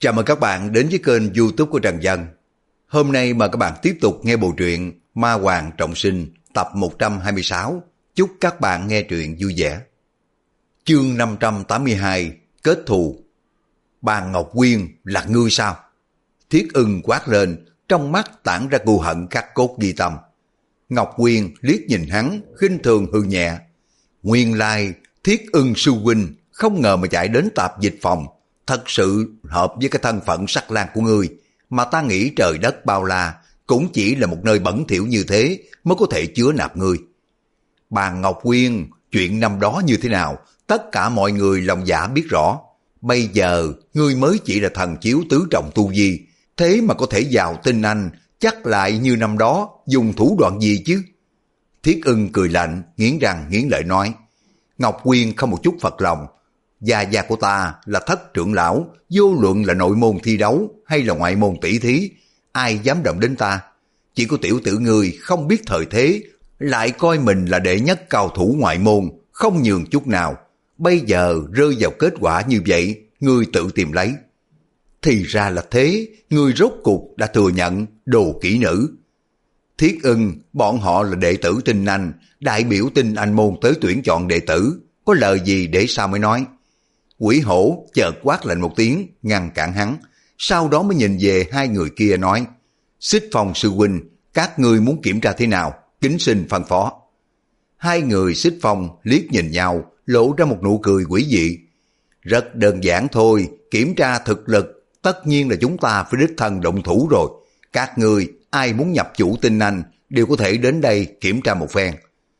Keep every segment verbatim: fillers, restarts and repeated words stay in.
Chào mừng các bạn đến với kênh YouTube của Trần Dân. Hôm nay mời các bạn tiếp tục nghe bộ truyện Ma Hoàng Trọng Sinh tập một trăm hai mươi sáu. Chúc các bạn nghe truyện vui vẻ. Chương năm trăm tám mươi hai, kết thù. Bàn Ngọc Quyên là ngươi sao? Thiết Ưng quát lên, trong mắt tản ra cừu hận khắc cốt ghi tâm. Ngọc Quyên liếc nhìn hắn, khinh thường hừ nhẹ. Nguyên lai Thiết Ưng sư huynh không ngờ mà chạy đến tạp dịch phòng, thật sự hợp với cái thân phận sắc lang của ngươi, mà ta nghĩ trời đất bao la cũng chỉ là một nơi bẩn thỉu như thế mới có thể chứa nạp ngươi. Bàn Ngọc Quyên, chuyện năm đó như thế nào, tất cả mọi người lòng dạ biết rõ. Bây giờ ngươi mới chỉ là thần chiếu tứ trọng tu vi, thế mà có thể vào tin anh, chắc lại như năm đó dùng thủ đoạn gì chứ? Thiết Ưng cười lạnh, nghiến răng nghiến lợi nói. Ngọc Quyên không một chút phật lòng. Gia gia của ta là thất trưởng lão, vô luận là nội môn thi đấu hay là ngoại môn tỷ thí, ai dám động đến ta? Chỉ có tiểu tử ngươi không biết thời thế, lại coi mình là đệ nhất cao thủ ngoại môn, không nhường chút nào. Bây giờ rơi vào kết quả như vậy, ngươi tự tìm lấy. Thì ra là thế, ngươi rốt cuộc đã thừa nhận đồ kỹ nữ. Thiết Ưng, bọn họ là đệ tử Tinh Anh, đại biểu Tinh Anh môn tới tuyển chọn đệ tử, có lời gì để sao mới nói. Quỷ hổ chợt quát lạnh một tiếng, ngăn cản hắn, sau đó mới nhìn về hai người kia nói, Xích Phong sư huynh, các ngươi muốn kiểm tra thế nào, kính xin phân phó. Hai người Xích Phong liếc nhìn nhau, lộ ra một nụ cười quỷ dị. Rất đơn giản thôi, kiểm tra thực lực, tất nhiên là chúng ta phải đích thân động thủ rồi. Các ngươi ai muốn nhập chủ Tinh Anh đều có thể đến đây kiểm tra một phen.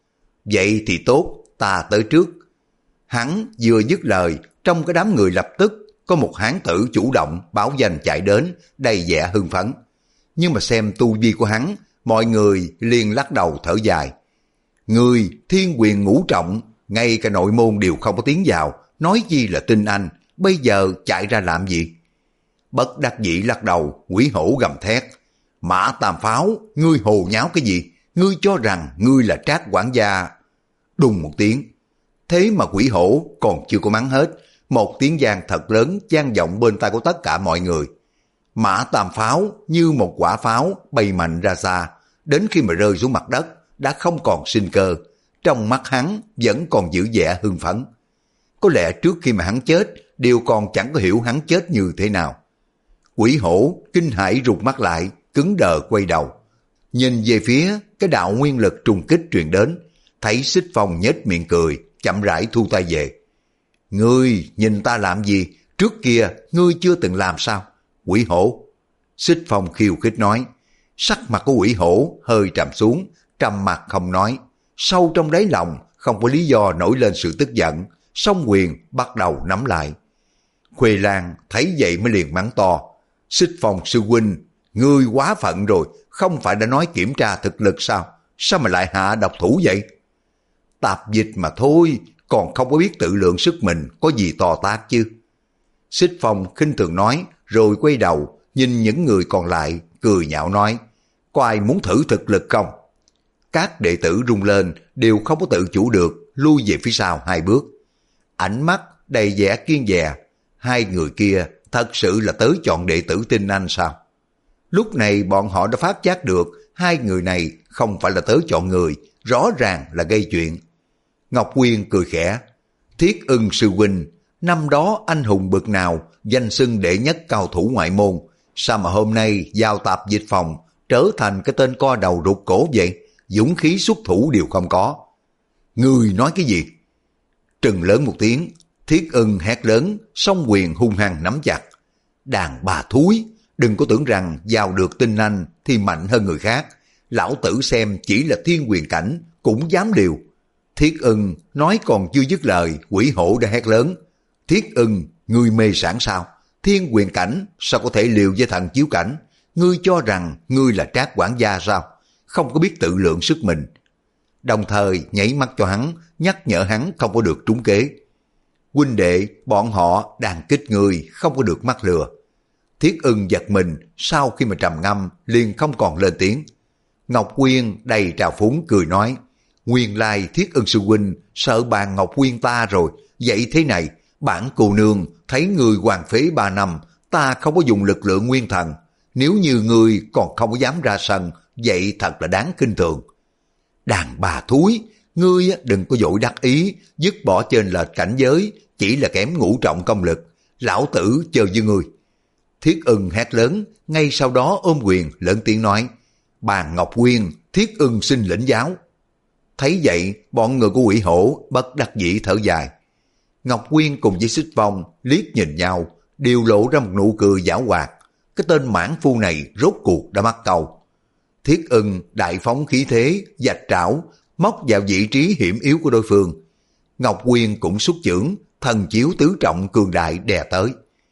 Vậy thì tốt, ta tới trước. Hắn vừa dứt lời, trong cái đám người lập tức có một hán tử chủ động báo danh chạy đến, đầy vẻ hưng phấn. Nhưng mà xem tu vi của hắn, mọi người liền lắc đầu thở dài. Người thiên quyền ngũ trọng, ngay cả nội môn đều không có tiến vào, nói gì là Tinh Anh, bây giờ chạy ra làm gì? Bất đắc dĩ lắc đầu, quỷ hổ gầm thét. Mã Tam Pháo, ngươi hồ nháo cái gì? Ngươi cho rằng ngươi là Trác quản gia? Đùng một tiếng. Thế mà quỷ hổ còn chưa có mắng hết, một tiếng vang thật lớn vang vọng bên tai của tất cả mọi người. Mã Tam Pháo như một quả pháo bay mạnh ra xa, đến khi mà rơi xuống mặt đất đã không còn sinh cơ, trong mắt hắn vẫn còn giữ vẻ hưng phấn. Có lẽ trước khi mà hắn chết, đều còn chẳng có hiểu hắn chết như thế nào. Quỷ hổ kinh hãi rụt mắt lại, cứng đờ quay đầu, nhìn về phía cái đạo nguyên lực trùng kích truyền đến, thấy Xích Phong nhếch miệng cười, chậm rãi thu tay về. Ngươi nhìn ta làm gì? Trước kia ngươi chưa từng làm sao? Quỷ hổ. Xích Phong khiêu khích nói. Sắc mặt của quỷ hổ hơi trầm xuống, trầm mặt không nói. Sâu trong đáy lòng không có lý do nổi lên sự tức giận, song quyền bắt đầu nắm lại. Khuê Lan thấy vậy mới liền mắng to. Xích Phong sư huynh, ngươi quá phận rồi, không phải đã nói kiểm tra thực lực sao? Sao mà lại hạ độc thủ vậy? Tạp dịch mà thôi, còn không có biết tự lượng sức mình có gì to tát chứ. Xích Phong khinh thường nói, rồi quay đầu, nhìn những người còn lại, cười nhạo nói, có ai muốn thử thực lực không? Các đệ tử rung lên, đều không có tự chủ được, lui về phía sau hai bước. Ánh mắt đầy vẻ kiên dè, hai người kia thật sự là tới chọn đệ tử Tinh Anh sao? Lúc này bọn họ đã phát giác được, hai người này không phải là tới chọn người, rõ ràng là gây chuyện. Ngọc Quyên cười khẽ. Thiết Ưng sư huynh, năm đó anh hùng bực nào, danh xưng đệ nhất cao thủ ngoại môn, sao mà hôm nay giao tạp dịch phòng, trở thành cái tên co đầu rụt cổ vậy, dũng khí xuất thủ đều không có. Ngươi nói cái gì? Trừng lớn một tiếng, Thiết Ưng hét lớn, song quyền hung hăng nắm chặt. Đàn bà thúi, đừng có tưởng rằng vào được Tinh Anh thì mạnh hơn người khác. Lão tử xem chỉ là thiên quyền cảnh, cũng dám liều. Thiết Ưng nói còn chưa dứt lời, quỷ hổ đã hét lớn. Thiết Ưng, ngươi mê sản sao? Thiên quyền cảnh sao có thể liều với thần chiếu cảnh? Ngươi cho rằng ngươi là Trác quản gia sao? Không có biết tự lượng sức mình. Đồng thời nhảy mắt cho hắn, nhắc nhở hắn không có được trúng kế. Huynh đệ, bọn họ đang kích ngươi, không có được mắc lừa. Thiết Ưng giật mình, sau khi mà trầm ngâm, liền không còn lên tiếng. Ngọc Quyên đầy trào phúng cười nói, nguyên lai Thiết Ưng sư huynh sợ Bàn Ngọc Quyên ta rồi, vậy thế này, bản cô nương thấy người hoàng phế ba năm, ta không có dùng lực lượng nguyên thần. Nếu như ngươi còn không có dám ra sân, vậy thật là đáng kinh thường. Đàn bà thúi, ngươi đừng có vội đắc ý, dứt bỏ trên lệch cảnh giới, chỉ là kém ngũ trọng công lực. Lão tử chờ với ngươi. Thiết Ưng hét lớn, ngay sau đó ôm quyền lớn tiếng nói, Bàn Ngọc Quyên, Thiết Ưng xin lĩnh giáo. Thấy vậy, bọn người của Quỷ Hổ bất đắc dĩ thở dài. Ngọc Quyên cùng với Xích Phong liếc nhìn nhau, đều lộ ra một nụ cười giảo hoạt. Cái tên mãn phu này rốt cuộc đã mắc câu. Thiết Ưng đại phóng khí thế, vạch trảo, móc vào vị trí hiểm yếu của đối phương. Ngọc Quyên cũng xuất chưởng, thần chiếu tứ trọng cường đại đè tới.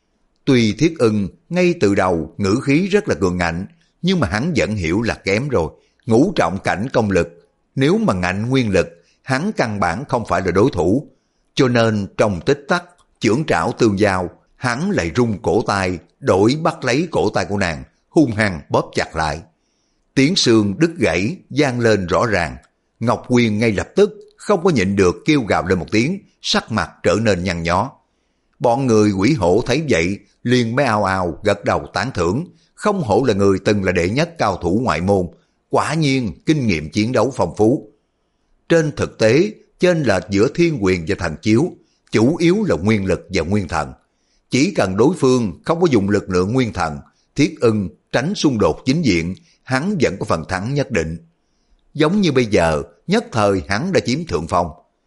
Tuy Thiết Ưng ngay từ đầu ngữ khí rất là cường ngạnh, nhưng mà hắn vẫn hiểu là kém rồi. Ngũ trọng cảnh công lực, nếu mà ngạnh nguyên lực, hắn căn bản không phải là đối thủ. Cho nên trong tích tắc, chưởng trảo tương giao, hắn lại rung cổ tay, đổi bắt lấy cổ tay của nàng, hung hăng bóp chặt lại. Tiếng xương đứt gãy, vang lên rõ ràng. Ngọc Quyên ngay lập tức không có nhịn được kêu gào lên một tiếng, sắc mặt trở nên nhăn nhó. Bọn người Quỷ Hổ thấy vậy, liền mới ào ào gật đầu tán thưởng, không hổ là người từng là đệ nhất cao thủ ngoại môn, quả nhiên kinh nghiệm chiến đấu phong phú. Trên thực tế, chênh lệch giữa thiên quyền và thần chiếu, chủ yếu là nguyên lực và nguyên thần. Chỉ cần đối phương không có dùng lực lượng nguyên thần, Thiết Ưng tránh xung đột chính diện, hắn vẫn có phần thắng nhất định. Giống như bây giờ, nhất thời hắn đã chiếm thượng phong.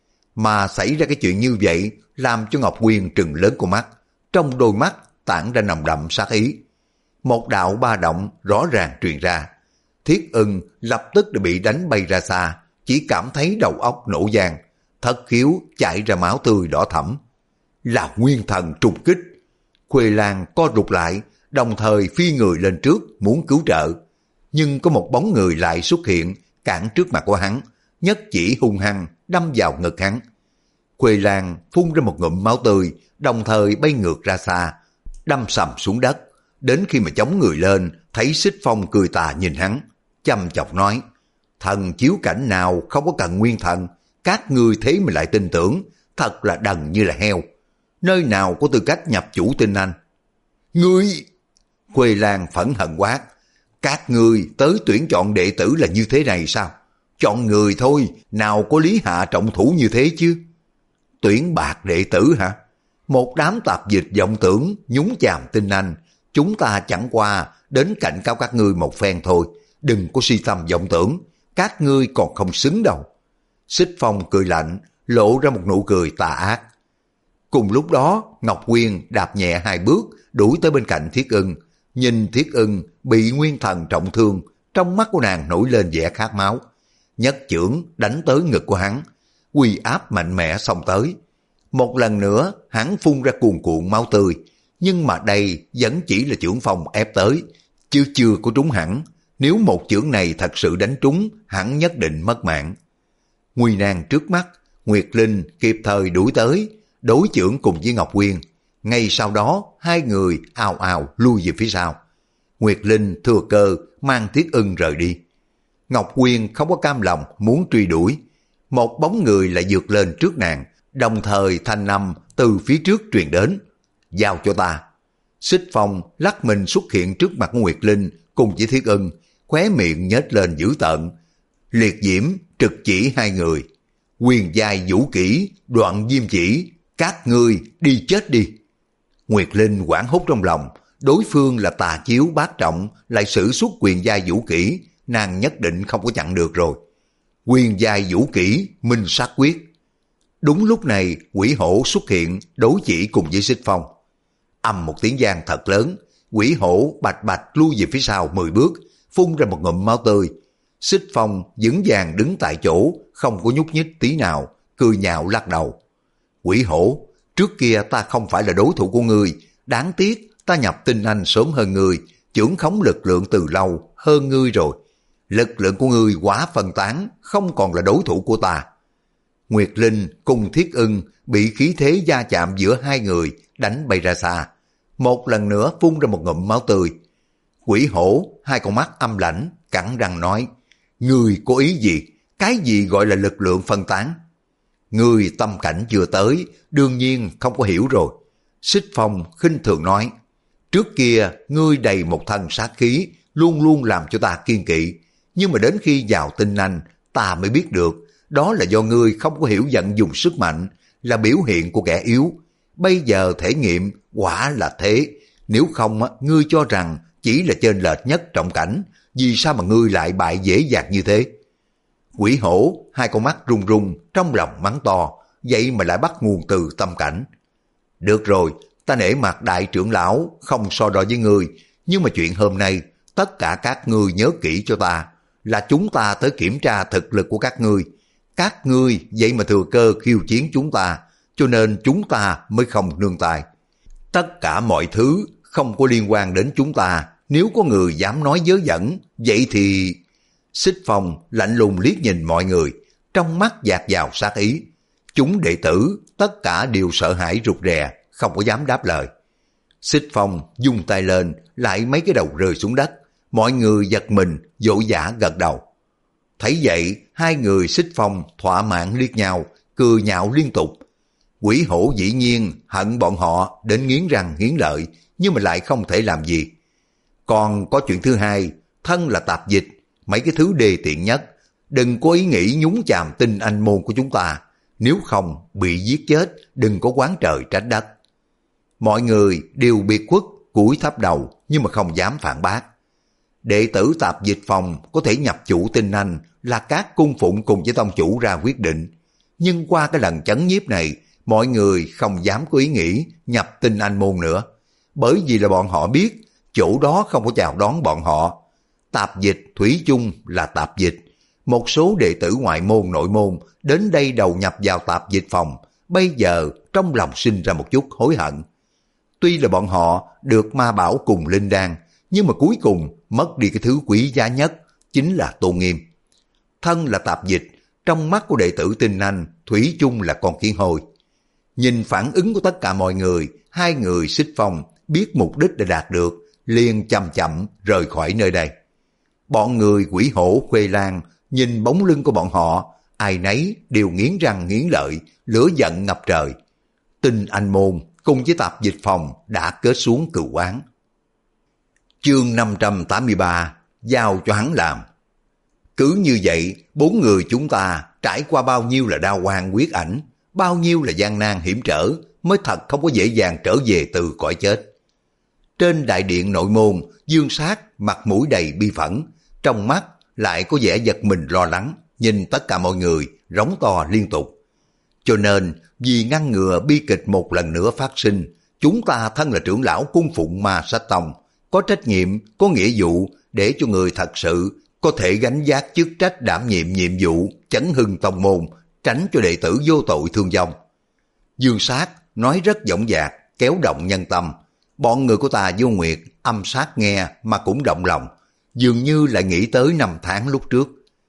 Mà xảy ra cái chuyện như vậy, làm cho Ngọc Quyên trừng lớn con mắt, trong đôi mắt tản ra nồng đậm sát ý. Một đạo ba động rõ ràng truyền ra. Thiết Ưng lập tức đã bị đánh bay ra xa, chỉ cảm thấy đầu óc nổ vang, thất khiếu chảy ra máu tươi đỏ thẫm. Là nguyên thần trùng kích. Khuê Lan co rụt lại, đồng thời phi người lên trước muốn cứu trợ. Nhưng có một bóng người lại xuất hiện, cản trước mặt của hắn, nhất chỉ hung hăng đâm vào ngực hắn. Khuê Lan phun ra một ngụm máu tươi, đồng thời bay ngược ra xa, đâm sầm xuống đất. Đến khi mà chống người lên, thấy Xích Phong cười tà nhìn hắn, chăm chọc nói, thần chiếu cảnh nào không có cần nguyên thần, các ngươi thế mà lại tin tưởng, thật là đần như là heo. Nơi nào có tư cách nhập chủ tinh anh? Ngươi! Khuê Lan phẫn hận quát, các ngươi tới tuyển chọn đệ tử là như thế này sao? Chọn người thôi, nào có lý hạ trọng thủ như thế chứ? Tuyển bạc đệ tử hả? Một đám tạp dịch vọng tưởng, nhúng chàm tinh anh, chúng ta chẳng qua đến cảnh cáo các ngươi một phen thôi, đừng có si tâm vọng tưởng, các ngươi còn không xứng đâu. Xích Phong cười lạnh, lộ ra một nụ cười tà ác. Cùng lúc đó, Ngọc Quyên đạp nhẹ hai bước, đuổi tới bên cạnh Thiết Ưng. Nhìn Thiết Ưng bị nguyên thần trọng thương, trong mắt của nàng nổi lên vẻ khát máu. Nhất chưởng đánh tới ngực của hắn, uy áp mạnh mẽ xông tới. Một lần nữa, hắn phun ra cuồn cuộn máu tươi, nhưng mà đây vẫn chỉ là chưởng phong ép tới, chứ chưa có trúng hẳn. Nếu một chưởng này thật sự đánh trúng, hắn nhất định mất mạng. Nguy nan trước mắt, Nguyệt Linh kịp thời đuổi tới, đối chưởng cùng với Ngọc Quyên. Ngay sau đó, hai người ào ào lui về phía sau. Nguyệt Linh thừa cơ mang Thiết Ưng rời đi. Ngọc Quyên không có cam lòng muốn truy đuổi. Một bóng người lại vượt lên trước nàng, đồng thời thanh âm từ phía trước truyền đến. Giao cho ta. Xích Phong lắc mình xuất hiện trước mặt Nguyệt Linh cùng với Thiết Ưng, khóe miệng nhếch lên dữ tợn. Liệt diễm trực chỉ hai người. Quyền giai vũ kỹ, đoạn diêm chỉ, các ngươi đi chết đi. Nguyệt Linh hoảng hốt trong lòng, đối phương là tà chiếu bát trọng, lại sử xuất quyền giai vũ kỹ, nàng nhất định không có chặn được rồi. Quyền giai vũ kỹ, minh sát quyết. Đúng lúc này, Quỷ Hổ xuất hiện, đối chỉ cùng với Xích Phong. Ầm một tiếng vang thật lớn, Quỷ Hổ bạch bạch lui về phía sau mười bước, phun ra một ngụm máu tươi. Xích Phong vững vàng đứng tại chỗ, không có nhúc nhích tí nào, cười nhạo lắc đầu. Quỷ Hổ, trước kia ta không phải là đối thủ của ngươi, đáng tiếc ta nhập tinh anh sớm hơn ngươi, chưởng khống lực lượng từ lâu hơn ngươi rồi. Lực lượng của ngươi quá phân tán, không còn là đối thủ của ta. Nguyệt Linh cùng Thiết Ưng bị khí thế va chạm giữa hai người đánh bay ra xa, một lần nữa phun ra một ngụm máu tươi. Quỷ Hổ hai con mắt âm lãnh cắn răng nói, ngươi có ý gì? Cái gì gọi là lực lượng phân tán? Ngươi tâm cảnh chưa tới, đương nhiên không có hiểu rồi. Xích Phong khinh thường nói, Trước kia, ngươi đầy một thân sát khí, luôn luôn làm cho ta kiên kỵ. Nhưng mà đến khi vào tinh anh, ta mới biết được, đó là do ngươi không có hiểu vận dùng sức mạnh, là biểu hiện của kẻ yếu. Bây giờ thể nghiệm quả là thế. Nếu không, ngươi cho rằng chỉ là chênh lệch nhất trọng cảnh, vì sao mà ngươi lại bại dễ dàng như thế? Quỷ hổ, hai con mắt run run, trong lòng mắng to, vậy mà lại bắt nguồn từ tâm cảnh. Được rồi, ta nể mặt đại trưởng lão, không so đo với ngươi, nhưng mà chuyện hôm nay, tất cả các ngươi nhớ kỹ cho ta, là chúng ta tới kiểm tra thực lực của các ngươi. Các ngươi vậy mà thừa cơ khiêu chiến chúng ta, cho nên chúng ta mới không nương tay. Tất cả mọi thứ không có liên quan đến chúng ta, nếu có người dám nói dớ dẫn, vậy thì... Xích Phong lạnh lùng liếc nhìn mọi người, trong mắt dạt vào sát ý. Chúng đệ tử tất cả đều sợ hãi rụt rè, không có dám đáp lời. Xích Phong vung tay lên, lại mấy cái đầu rơi xuống đất. Mọi người giật mình, vội vã gật đầu. Thấy vậy, hai người Xích Phong thỏa mãn liếc nhau, cười nhạo liên tục. Quỷ hổ dĩ nhiên hận bọn họ đến nghiến răng nghiến lợi, nhưng mà lại không thể làm gì. Còn có chuyện thứ hai, thân là tạp dịch, mấy cái thứ đề tiện nhất, đừng có ý nghĩ nhúng chàm tinh anh môn của chúng ta, nếu không bị giết chết, đừng có oán trời trách đất. Mọi người đều biệt khuất, cúi thấp đầu, nhưng mà không dám phản bác. Đệ tử tạp dịch phòng có thể nhập chủ tinh anh là các cung phụng cùng với tông chủ ra quyết định, nhưng qua cái lần chấn nhiếp này, mọi người không dám có ý nghĩ nhập tinh anh môn nữa, bởi vì là bọn họ biết chỗ đó không có chào đón bọn họ. Tạp dịch thủy chung là tạp dịch. Một số đệ tử ngoại môn nội môn đến đây đầu nhập vào tạp dịch phòng, bây giờ trong lòng sinh ra một chút hối hận. Tuy là bọn họ được ma bảo cùng linh đan, nhưng mà cuối cùng mất đi cái thứ quý giá nhất, chính là tôn nghiêm. Thân là tạp dịch, trong mắt của đệ tử tinh anh, thủy chung là con kiến hôi. Nhìn phản ứng của tất cả mọi người, hai người Xích Phong biết mục đích đã đạt được, liền chậm chậm rời khỏi nơi đây. Bọn người quỷ hổ Khuê Lan nhìn bóng lưng của bọn họ, ai nấy đều nghiến răng nghiến lợi, lửa giận ngập trời. Tinh anh môn cùng với tạp dịch phòng đã kết xuống cừu oán. Chương năm trăm tám mươi ba, giao cho hắn làm. Cứ như vậy, bốn người chúng ta trải qua bao nhiêu là đao quan quyết ảnh, bao nhiêu là gian nan hiểm trở, mới thật không có dễ dàng trở về từ cõi chết. Trên đại điện nội môn, Dương Sát mặt mũi đầy bi phẫn, trong mắt lại có vẻ giật mình lo lắng, nhìn tất cả mọi người rống to liên tục. Cho nên, vì ngăn ngừa bi kịch một lần nữa phát sinh, chúng ta thân là trưởng lão cung phụng Ma Sách Tông, có trách nhiệm, có nghĩa vụ để cho người thật sự có thể gánh vác chức trách đảm nhiệm nhiệm vụ chấn hưng tông môn, tránh cho đệ tử vô tội thương vong. Dương Sát nói rất dõng dạc, kéo động nhân tâm. Bọn người của ta Vô Nguyệt âm sát nghe mà cũng động lòng, dường như lại nghĩ tới năm tháng lúc trước.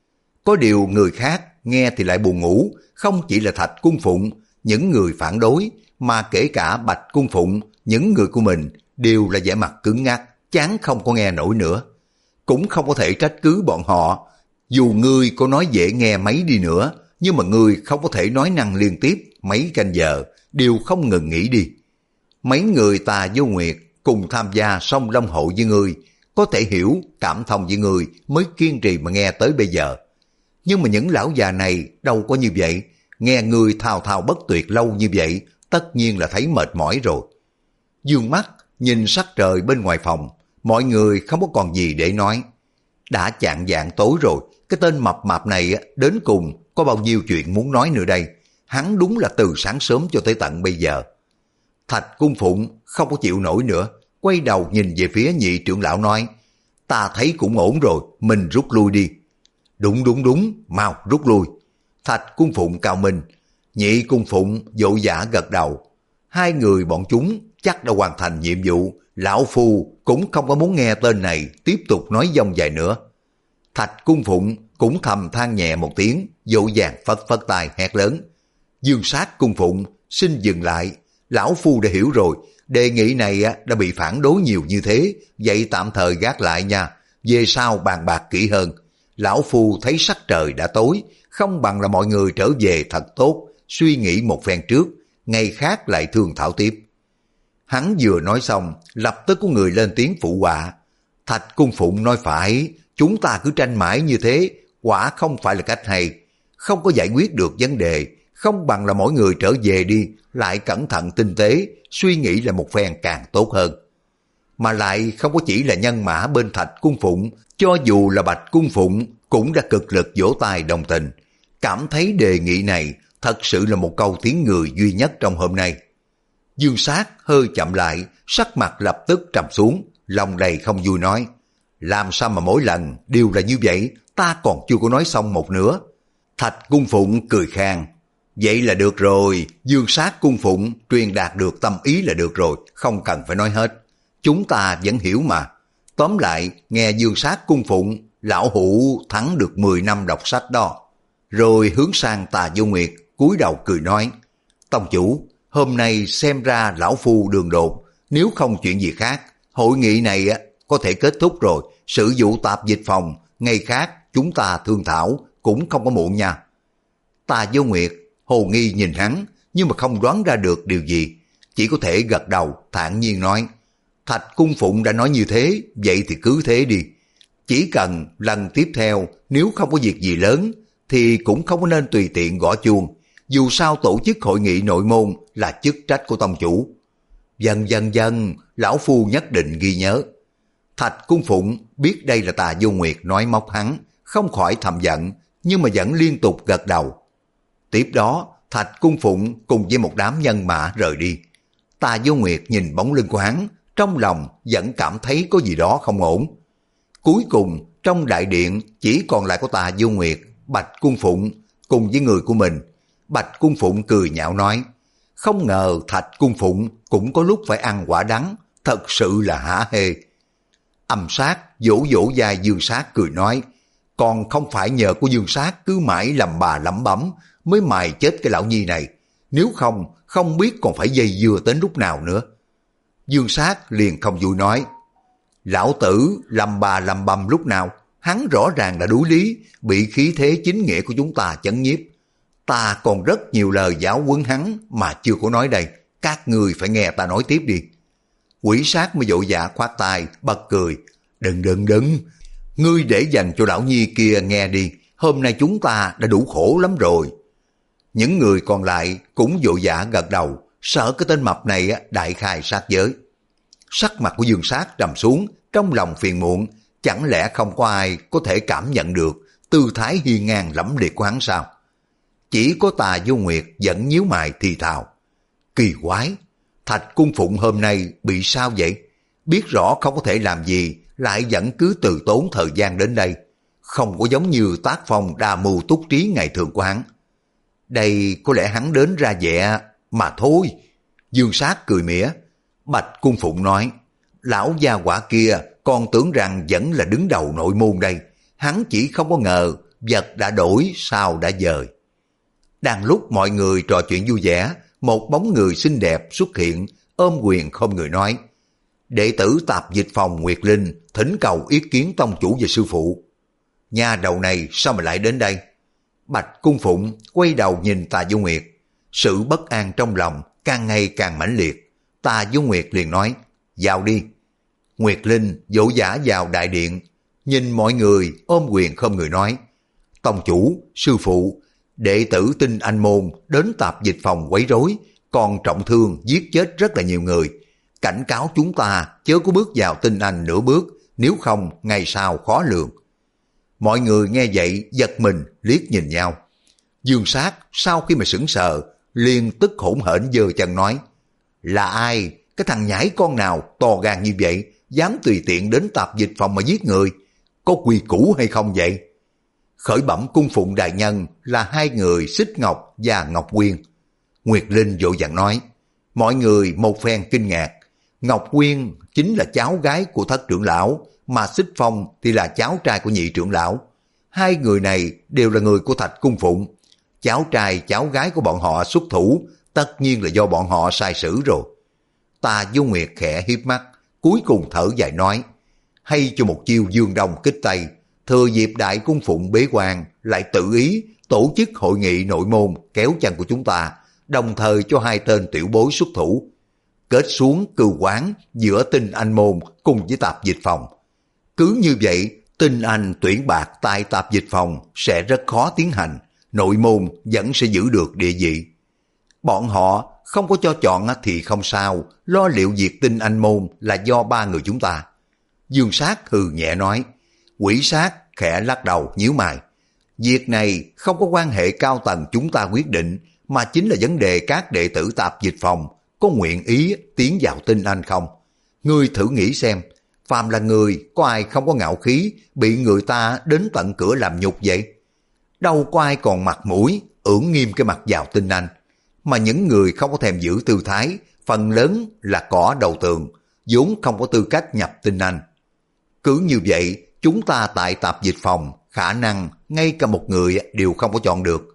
Có điều người khác nghe thì lại buồn ngủ, không chỉ là Thạch Cung Phụng, những người phản đối, mà kể cả Bạch Cung Phụng, những người của mình đều là vẻ mặt cứng ngắc, chán không có nghe nổi nữa. Cũng không có thể trách cứ bọn họ, dù ngươi có nói dễ nghe mấy đi nữa, nhưng mà ngươi không có thể nói năng liên tiếp mấy canh giờ, đều không ngừng nghỉ đi. Mấy người ta Vô Nguyệt cùng tham gia song long hội với ngươi, có thể hiểu, cảm thông với ngươi mới kiên trì mà nghe tới bây giờ. Nhưng mà những lão già này đâu có như vậy, nghe ngươi thao thao bất tuyệt lâu như vậy, tất nhiên là thấy mệt mỏi rồi. Dương mắt nhìn sắc trời bên ngoài phòng, mọi người không có còn gì để nói. Đã chạng vạng tối rồi, cái tên mập mạp này đến cùng có bao nhiêu chuyện muốn nói nữa đây. Hắn đúng là từ sáng sớm cho tới tận bây giờ. Thạch Cung Phụng không có chịu nổi nữa, quay đầu nhìn về phía nhị trưởng lão nói, ta thấy cũng ổn rồi, mình rút lui đi. Đúng đúng đúng, mau rút lui. Thạch Cung Phụng cao minh, nhị Cung Phụng vội vã gật đầu. Hai người bọn chúng chắc đã hoàn thành nhiệm vụ, lão phu cũng không có muốn nghe tên này tiếp tục nói dông dài nữa. Thạch Cung Phụng cũng thầm than nhẹ một tiếng, vội vàng phất phất tay hét lớn. Dương Sát Cung Phụng, xin dừng lại, lão phu đã hiểu rồi, đề nghị này đã bị phản đối nhiều như thế, vậy tạm thời gác lại nha, về sau bàn bạc kỹ hơn. Lão phu thấy sắc trời đã tối, không bằng là mọi người trở về thật tốt, suy nghĩ một phen trước, ngày khác lại thương thảo tiếp. Hắn vừa nói xong, lập tức có người lên tiếng phụ họa. Thạch Cung Phụng nói phải, chúng ta cứ tranh mãi như thế, quả không phải là cách hay. Không có giải quyết được vấn đề, không bằng là mỗi người trở về đi, lại cẩn thận tinh tế, suy nghĩ là một phen càng tốt hơn. Mà lại không có chỉ là nhân mã bên Thạch Cung Phụng, cho dù là Bạch Cung Phụng cũng đã cực lực vỗ tay đồng tình, cảm thấy đề nghị này thật sự là một câu tiếng người duy nhất trong hôm nay. Dương Sát hơi chậm lại, sắc mặt lập tức trầm xuống, lòng đầy không vui nói, làm sao mà mỗi lần đều là như vậy, ta còn chưa có nói xong một nửa. Thạch Cung Phụng cười khang, vậy là được rồi, Dương Sát Cung Phụng truyền đạt được tâm ý là được rồi, không cần phải nói hết. Chúng ta vẫn hiểu mà. Tóm lại, nghe Dương Sát Cung Phụng, lão hủ thắng được mười năm đọc sách đó. Rồi hướng sang Tà Vô Nguyệt, cúi đầu cười nói, tông chủ, hôm nay xem ra lão phu đường đột, nếu không chuyện gì khác, hội nghị này có thể kết thúc rồi, sự vụ tạp dịch phòng, ngày khác chúng ta thương thảo cũng không có muộn nha. Tà Vô Nguyệt hồ nghi nhìn hắn, nhưng mà không đoán ra được điều gì, chỉ có thể gật đầu thản nhiên nói, Thạch Cung Phụng đã nói như thế, vậy thì cứ thế đi. Chỉ cần lần tiếp theo nếu không có việc gì lớn thì cũng không có nên tùy tiện gõ chuông, dù sao tổ chức hội nghị nội môn là chức trách của tông chủ. Dần dần dần, lão phu nhất định ghi nhớ. Thạch Cung Phụng biết đây là Tà Vô Nguyệt nói móc hắn, không khỏi thầm giận, nhưng mà vẫn liên tục gật đầu. Tiếp đó, Thạch Cung Phụng cùng với một đám nhân mã rời đi. Tà Vô Nguyệt nhìn bóng lưng của hắn, trong lòng vẫn cảm thấy có gì đó không ổn. Cuối cùng, trong đại điện chỉ còn lại có Tà Vô Nguyệt, Bạch Cung Phụng cùng với người của mình. Bạch Cung Phụng cười nhạo nói, không ngờ Thạch Cung Phụng cũng có lúc phải ăn quả đắng, thật sự là hả hê. Âm Sát vỗ vỗ vai Dương Sát cười nói, còn không phải nhờ của Dương Sát cứ mãi lầm bà lẩm bẩm mới mài chết cái lão nhi này, nếu không, không biết còn phải dây dưa đến lúc nào nữa. Dương Sát liền không vui nói, lão tử lầm bà lầm bầm lúc nào, hắn rõ ràng là đuối lý, bị khí thế chính nghĩa của chúng ta chấn nhiếp. Ta còn rất nhiều lời giáo huấn hắn mà chưa có nói đây, các người phải nghe ta nói tiếp đi. Quỷ Sát mới vội vã khoát tay, bật cười, đừng đừng đừng, ngươi để dành cho lão nhi kia nghe đi, hôm nay chúng ta đã đủ khổ lắm rồi. Những người còn lại cũng vội vã gật đầu, sợ cái tên mập này đại khai sát giới. Sắc mặt của Dương Sát trầm xuống, trong lòng phiền muộn, chẳng lẽ không có ai có thể cảm nhận được tư thái hiên ngang lẫm liệt của hắn sao? Chỉ có Tà Vô Nguyệt vẫn nhíu mày thì thào, kỳ quái, Thạch Cung Phụng hôm nay bị sao vậy? Biết rõ không có thể làm gì, lại vẫn cứ từ tốn thời gian đến đây, không có giống như tác phong đa mưu túc trí ngày thường của hắn. Đây có lẽ hắn đến ra vẻ mà thôi. Dương Sát cười mỉa. Bạch Cung Phụng nói, lão gia quả kia còn tưởng rằng vẫn là đứng đầu nội môn đây, hắn chỉ không có ngờ vật đã đổi sao đã dời. Đang lúc mọi người trò chuyện vui vẻ, một bóng người xinh đẹp xuất hiện, ôm quyền không người nói, đệ tử tạp dịch phòng Nguyệt Linh thỉnh cầu ý kiến tông chủ và sư phụ. Nhà đầu này sao mà lại đến đây? Bạch Cung Phụng quay đầu nhìn Tà Vô Nguyệt, sự bất an trong lòng càng ngày càng mãnh liệt. Tà Vô Nguyệt liền nói, vào đi. Nguyệt Linh vỗ vã vào đại điện, nhìn mọi người ôm quyền không người nói, tông chủ, sư phụ, đệ tử Tinh Anh môn đến tạp dịch phòng quấy rối, còn trọng thương giết chết rất là nhiều người, cảnh cáo chúng ta chớ có bước vào Tinh Anh nửa bước, nếu không ngày sau khó lường. Mọi người nghe vậy giật mình liếc nhìn nhau. Dương Sát sau khi mà sững sờ liền tức hỗn hển giơ chân nói, là ai, cái thằng nhãi con nào to gan như vậy, dám tùy tiện đến tạp dịch phòng mà giết người, có quy củ hay không vậy? Khởi bẩm cung phụng đại nhân là hai người Xích Ngọc và Ngọc Quyên. Nguyệt Linh vội vàng nói. Mọi người một phen kinh ngạc. Ngọc Quyên chính là cháu gái của thất trưởng lão, mà Xích Phong thì là cháu trai của nhị trưởng lão. Hai người này đều là người của Thạch Cung Phụng. Cháu trai cháu gái của bọn họ xuất thủ, tất nhiên là do bọn họ sai sử rồi. Tà Vô Nguyệt khẽ hiếp mắt, cuối cùng thở dài nói, hay cho một chiêu dương đông kích tây, thừa dịp đại cung phụng bế quan lại tự ý tổ chức hội nghị nội môn kéo chân của chúng ta, đồng thời cho hai tên tiểu bối xuất thủ. kết xuống cừu quán giữa Tinh Anh môn cùng với tạp dịch phòng. Cứ như vậy, Tinh Anh tuyển bạc tại tạp dịch phòng sẽ rất khó tiến hành, nội môn vẫn sẽ giữ được địa vị. Bọn họ không có cho chọn thì không sao, lo liệu việc Tinh Anh môn là do ba người chúng ta. Dương Sát hừ nhẹ nói. Quỷ Sát khẽ lắc đầu nhíu mày. Việc này không có quan hệ cao tầng chúng ta quyết định, mà chính là vấn đề các đệ tử tạp dịch phòng có nguyện ý tiến vào Tinh Anh không. Ngươi thử nghĩ xem, phàm là người, có ai không có ngạo khí, bị người ta đến tận cửa làm nhục vậy? Đâu có ai còn mặt mũi, ưỡn nghiêm cái mặt vào Tinh Anh. Mà những người không có thèm giữ tư thái, phần lớn là cỏ đầu tường, vốn không có tư cách nhập Tinh Anh. Cứ như vậy, chúng ta tại tạp dịch phòng, khả năng ngay cả một người đều không có chọn được.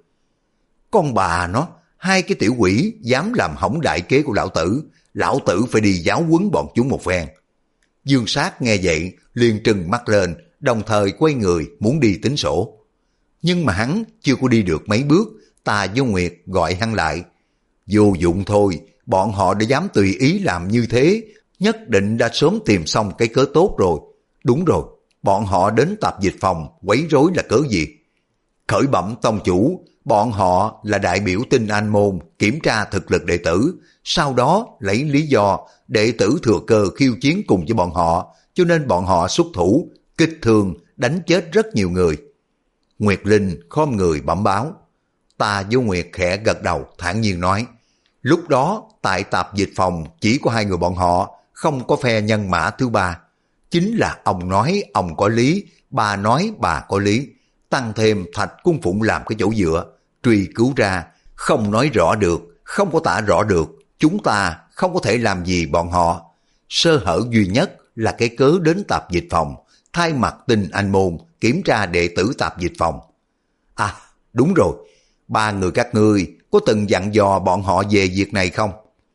Con bà nó, hai cái tiểu quỷ dám làm hỏng đại kế của lão tử, lão tử phải đi giáo huấn bọn chúng một phen. Dương Sát nghe vậy, liền trừng mắt lên, đồng thời quay người muốn đi tính sổ. Nhưng mà hắn chưa có đi được mấy bước, Tà Vô Nguyệt gọi hắn lại. Vô dụng thôi, bọn họ đã dám tùy ý làm như thế, nhất định đã sớm tìm xong cái cớ tốt rồi. Đúng rồi, bọn họ đến tạp dịch phòng quấy rối là cớ gì? Khởi bẩm tông chủ, bọn họ là đại biểu Tinh Anh môn kiểm tra thực lực đệ tử, sau đó lấy lý do đệ tử thừa cơ khiêu chiến cùng với bọn họ, cho nên bọn họ xuất thủ, kích thương, đánh chết rất nhiều người. Nguyệt Linh khom người bẩm báo. Tà Vô Nguyệt khẽ gật đầu thản nhiên nói, lúc đó tại tạp dịch phòng chỉ có hai người bọn họ, không có phe nhân mã thứ ba. Chính là ông nói ông có lý, bà nói bà có lý, tăng thêm Thạch Cung Phụng làm cái chỗ dựa, truy cứu ra, không nói rõ được, không có tả rõ được, chúng ta không có thể làm gì bọn họ. Sơ hở duy nhất là cái cớ đến tạp dịch phòng, thay mặt Tinh Anh môn kiểm tra đệ tử tạp dịch phòng. À, đúng rồi, ba người các ngươi có từng dặn dò bọn họ về việc này không?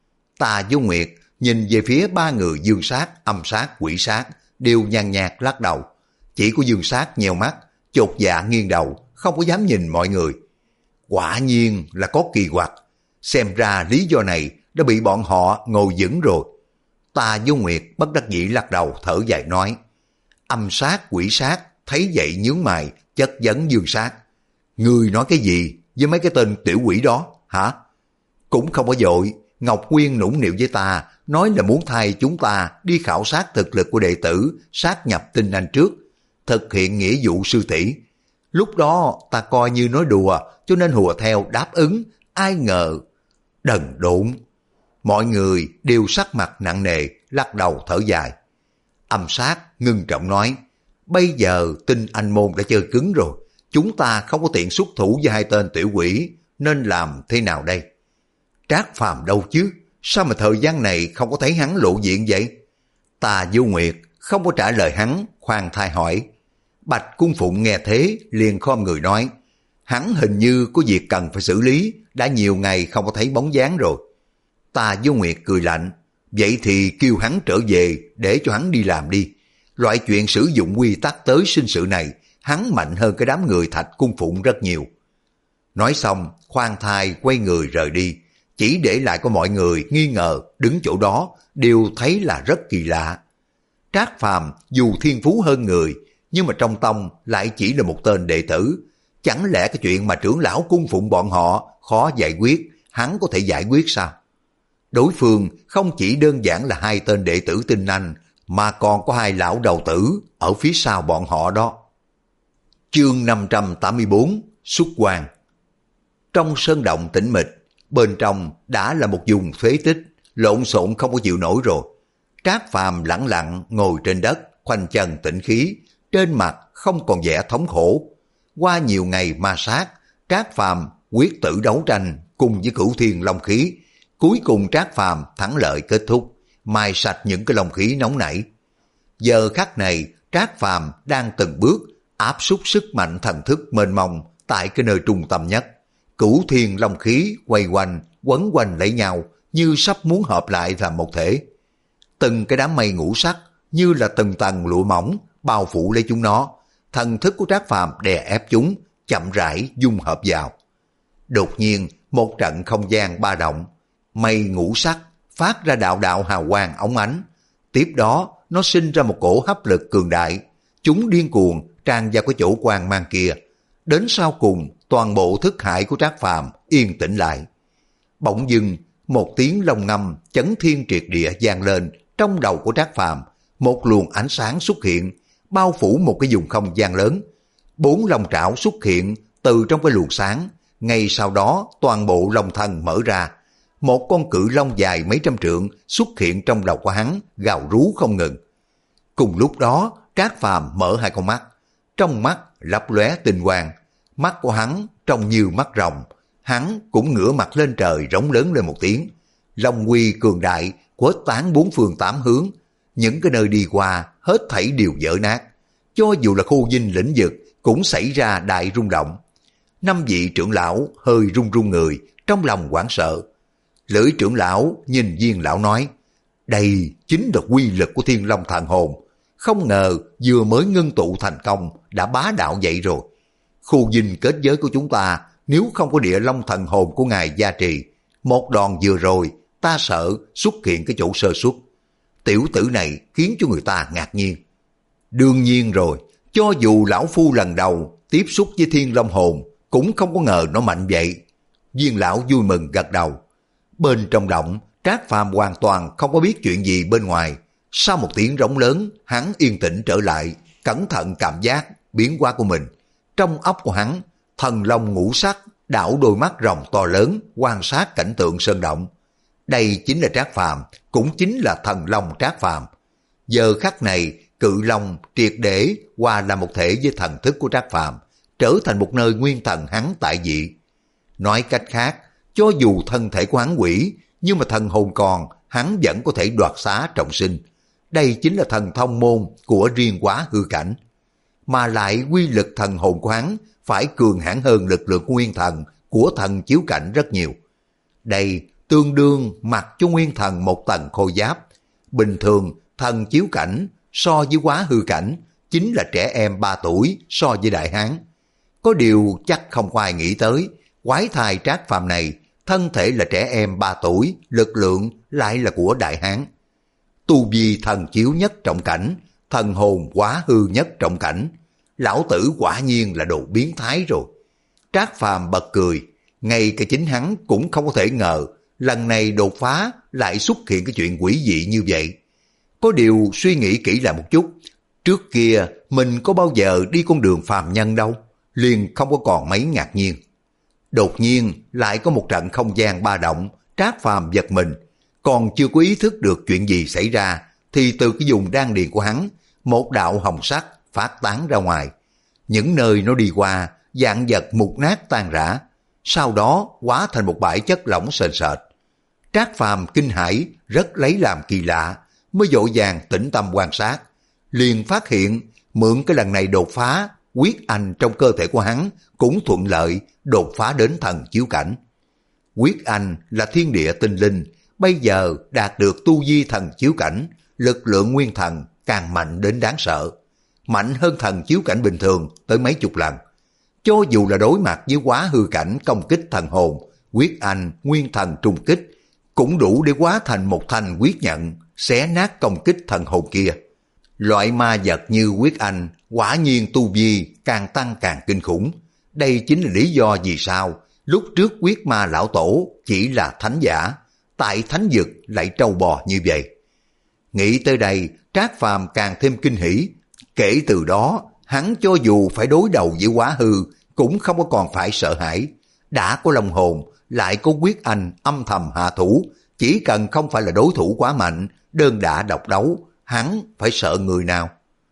Tà Vô Nguyệt nhìn về phía ba người Dương Sát, Âm Sát, Quỷ Sát, đều nhàn nhạt lắc đầu. Chỉ có Dương Sát nheo mắt, chột dạ nghiêng đầu, không có dám nhìn mọi người. Quả nhiên là có kỳ quặc, xem ra lý do này đã bị bọn họ ngồi vững rồi. Tà Vô Nguyệt bất đắc dĩ lắc đầu thở dài nói. Âm Sát, Quỷ Sát thấy vậy nhướng mày, chất vấn Dương Sát. Ngươi nói cái gì với mấy cái tên tiểu quỷ đó, hả? Cũng không có vội, Ngọc Quyên nũng nịu với ta, nói là muốn thay chúng ta đi khảo sát thực lực của đệ tử, sát nhập Tinh Anh trước, thực hiện nghĩa vụ sư tỷ. Lúc đó ta coi như nói đùa, cho nên hùa theo đáp ứng, ai ngờ. Đần độn. Mọi người đều sắc mặt nặng nề, lắc đầu thở dài. Âm Sát ngưng trọng nói, bây giờ Tinh Anh môn đã chơi cứng rồi, chúng ta không có tiện xuất thủ với hai tên tiểu quỷ, nên làm thế nào đây? Trác Phàm đâu chứ? Sao mà thời gian này không có thấy hắn lộ diện vậy? Tà Vô Nguyệt không có trả lời hắn, khoan thai hỏi. Bạch Cung Phụng nghe thế liền khom người nói, hắn hình như có việc cần phải xử lý, đã nhiều ngày không có thấy bóng dáng rồi. Tà Vô Nguyệt cười lạnh, vậy thì kêu hắn trở về để cho hắn đi làm đi. Loại chuyện sử dụng quy tắc tới sinh sự này, hắn mạnh hơn cái đám người Thạch Cung Phụng rất nhiều. Nói xong, khoan thai quay người rời đi, chỉ để lại có mọi người nghi ngờ đứng chỗ đó đều thấy là rất kỳ lạ. Trác Phàm dù thiên phú hơn người, nhưng mà trong tông lại chỉ là một tên đệ tử. Chẳng lẽ cái chuyện mà trưởng lão cung phụng bọn họ khó giải quyết, hắn có thể giải quyết sao? Đối phương không chỉ đơn giản là hai tên đệ tử Tinh Anh, mà còn có hai lão đầu tử ở phía sau bọn họ đó. Chương năm trăm tám mươi bốn, Xuất quan. Trong sơn động tĩnh mịch, bên trong đã là một vùng phế tích, lộn xộn không có chịu nổi rồi. Trác Phàm lẳng lặng ngồi trên đất, khoanh chân tĩnh khí, trên mặt không còn vẻ thống khổ. Qua nhiều ngày ma sát, Trác Phàm quyết tử đấu tranh cùng với Cửu Thiên Long khí, cuối cùng Trác Phàm thắng lợi kết thúc, mài sạch những cái long khí nóng nảy. Giờ khắc này, Trác Phàm đang từng bước áp súc sức mạnh thần thức mênh mông tại cái nơi trung tâm nhất. Cửu Thiên Long khí quay quanh, quấn quanh lấy nhau như sắp muốn hợp lại thành một thể. Từng cái đám mây ngũ sắc như là từng tầng lụa mỏng bao phủ lấy chúng nó. Thần thức của Trác Phàm đè ép chúng, chậm rãi dung hợp vào. Đột nhiên, một trận không gian ba động, mây ngũ sắc phát ra đạo đạo hào quang óng ánh. Tiếp đó, nó sinh ra một cổ hấp lực cường đại. Chúng điên cuồng tràn vào cái chỗ quang mang kia. Đến sau cùng, toàn bộ thức hải của Trác Phàm yên tĩnh lại. Bỗng dưng, một tiếng long ngâm chấn thiên triệt địa vang lên trong đầu của Trác Phàm. Một luồng ánh sáng xuất hiện, bao phủ một cái vùng không gian lớn. Bốn long trảo xuất hiện từ trong cái luồng sáng. Ngay sau đó, toàn bộ long thân mở ra. Một con cự long dài mấy trăm trượng xuất hiện trong đầu của hắn, gào rú không ngừng. Cùng lúc đó, Trác Phàm mở hai con mắt. Trong mắt lấp lóe tinh quang. Mắt của hắn trông như mắt rồng. Hắn cũng ngửa mặt lên trời rống lớn lên một tiếng. Long uy cường đại quét tán bốn phương tám hướng. Những cái nơi đi qua hết thảy đều vỡ nát. Cho dù là khu dinh lĩnh vực cũng xảy ra đại rung động. Năm vị trưởng lão hơi run run người, trong lòng hoảng sợ. Lưỡi trưởng lão nhìn Viên lão nói, đây chính là quy lực của Thiên Long Thần Hồn. Không ngờ vừa mới ngưng tụ thành công đã bá đạo vậy rồi. Khu dinh kết giới của chúng ta nếu không có địa long thần hồn của ngài gia trì, một đòn vừa rồi ta sợ xuất hiện cái chỗ sơ suất. Tiểu tử này khiến cho người ta ngạc nhiên. Đương nhiên rồi, cho dù lão phu lần đầu tiếp xúc với Thiên Long hồn cũng không có ngờ nó mạnh vậy. Viên lão vui mừng gật đầu. Bên trong động, Trác Phàm hoàn toàn không có biết chuyện gì bên ngoài. Sau một tiếng rống lớn, hắn yên tĩnh trở lại, cẩn thận cảm giác biến hóa của mình. Trong óc của hắn, thần long ngũ sắc đảo đôi mắt rồng to lớn quan sát cảnh tượng sơn động. Đây chính là Trác Phàm, cũng chính là thần long Trác Phàm. Giờ khắc này, cự long triệt để hòa là một thể với thần thức của Trác Phàm, trở thành một nơi nguyên thần hắn tại vị. Nói cách khác, cho dù thân thể của hắn quỷ, nhưng mà thần hồn còn, hắn vẫn có thể đoạt xá trọng sinh. Đây chính là thần thông môn của riêng hóa hư cảnh. Mà lại quy lực thần hồn của hắn phải cường hãn hơn lực lượng nguyên thần của thần chiếu cảnh rất nhiều. Đây tương đương mặc cho nguyên thần một tầng khôi giáp. Bình thường thần chiếu cảnh so với hóa hư cảnh chính là trẻ em ba tuổi so với đại hán. Có điều chắc không có ai nghĩ tới, quái thai Trác Phàm này thân thể là trẻ em ba tuổi, lực lượng lại là của đại hán. Tu vi thần chiếu nhất trọng cảnh, thần hồn hóa hư nhất trọng cảnh. Lão tử quả nhiên là đồ biến thái rồi. Trác Phàm bật cười, ngay cả chính hắn cũng không có thể ngờ lần này đột phá lại xuất hiện cái chuyện quỷ dị như vậy. Có điều suy nghĩ kỹ lại một chút, trước kia mình có bao giờ đi con đường phàm nhân đâu, liền không có còn mấy ngạc nhiên. Đột nhiên lại có một trận không gian ba động, Trác Phàm giật mình, còn chưa có ý thức được chuyện gì xảy ra, thì từ cái vùng đan điền của hắn, một đạo hồng sắc phát tán ra ngoài. Những nơi nó đi qua, dạng vật mục nát tan rã, sau đó hóa thành một bãi chất lỏng sền sệt. Trác Phàm kinh hãi, rất lấy làm kỳ lạ, mới vội vàng tĩnh tâm quan sát, liền phát hiện mượn cái lần này đột phá, huyết anh trong cơ thể của hắn cũng thuận lợi đột phá đến thần chiếu cảnh. Huyết anh là thiên địa tinh linh, bây giờ đạt được tu vi thần chiếu cảnh, lực lượng nguyên thần càng mạnh đến đáng sợ, mạnh hơn thần chiếu cảnh bình thường tới mấy chục lần. Cho dù là đối mặt với hóa hư cảnh công kích thần hồn, huyết anh nguyên thần trùng kích cũng đủ để hóa thành một thanh huyết nhận, xé nát công kích thần hồn kia. Loại ma vật như huyết anh quả nhiên tu vi càng tăng càng kinh khủng. Đây chính là lý do vì sao lúc trước huyết ma lão tổ chỉ là thánh giả, tại thánh vực lại trâu bò như vậy. Nghĩ tới đây, Trác Phàm càng thêm kinh hỉ. Kể từ đó, hắn cho dù phải đối đầu với hóa hư cũng không có còn phải sợ hãi. Đã có long hồn, lại có huyết anh âm thầm hạ thủ, chỉ cần không phải là đối thủ quá mạnh, đơn đả độc đấu, hắn phải sợ người nào.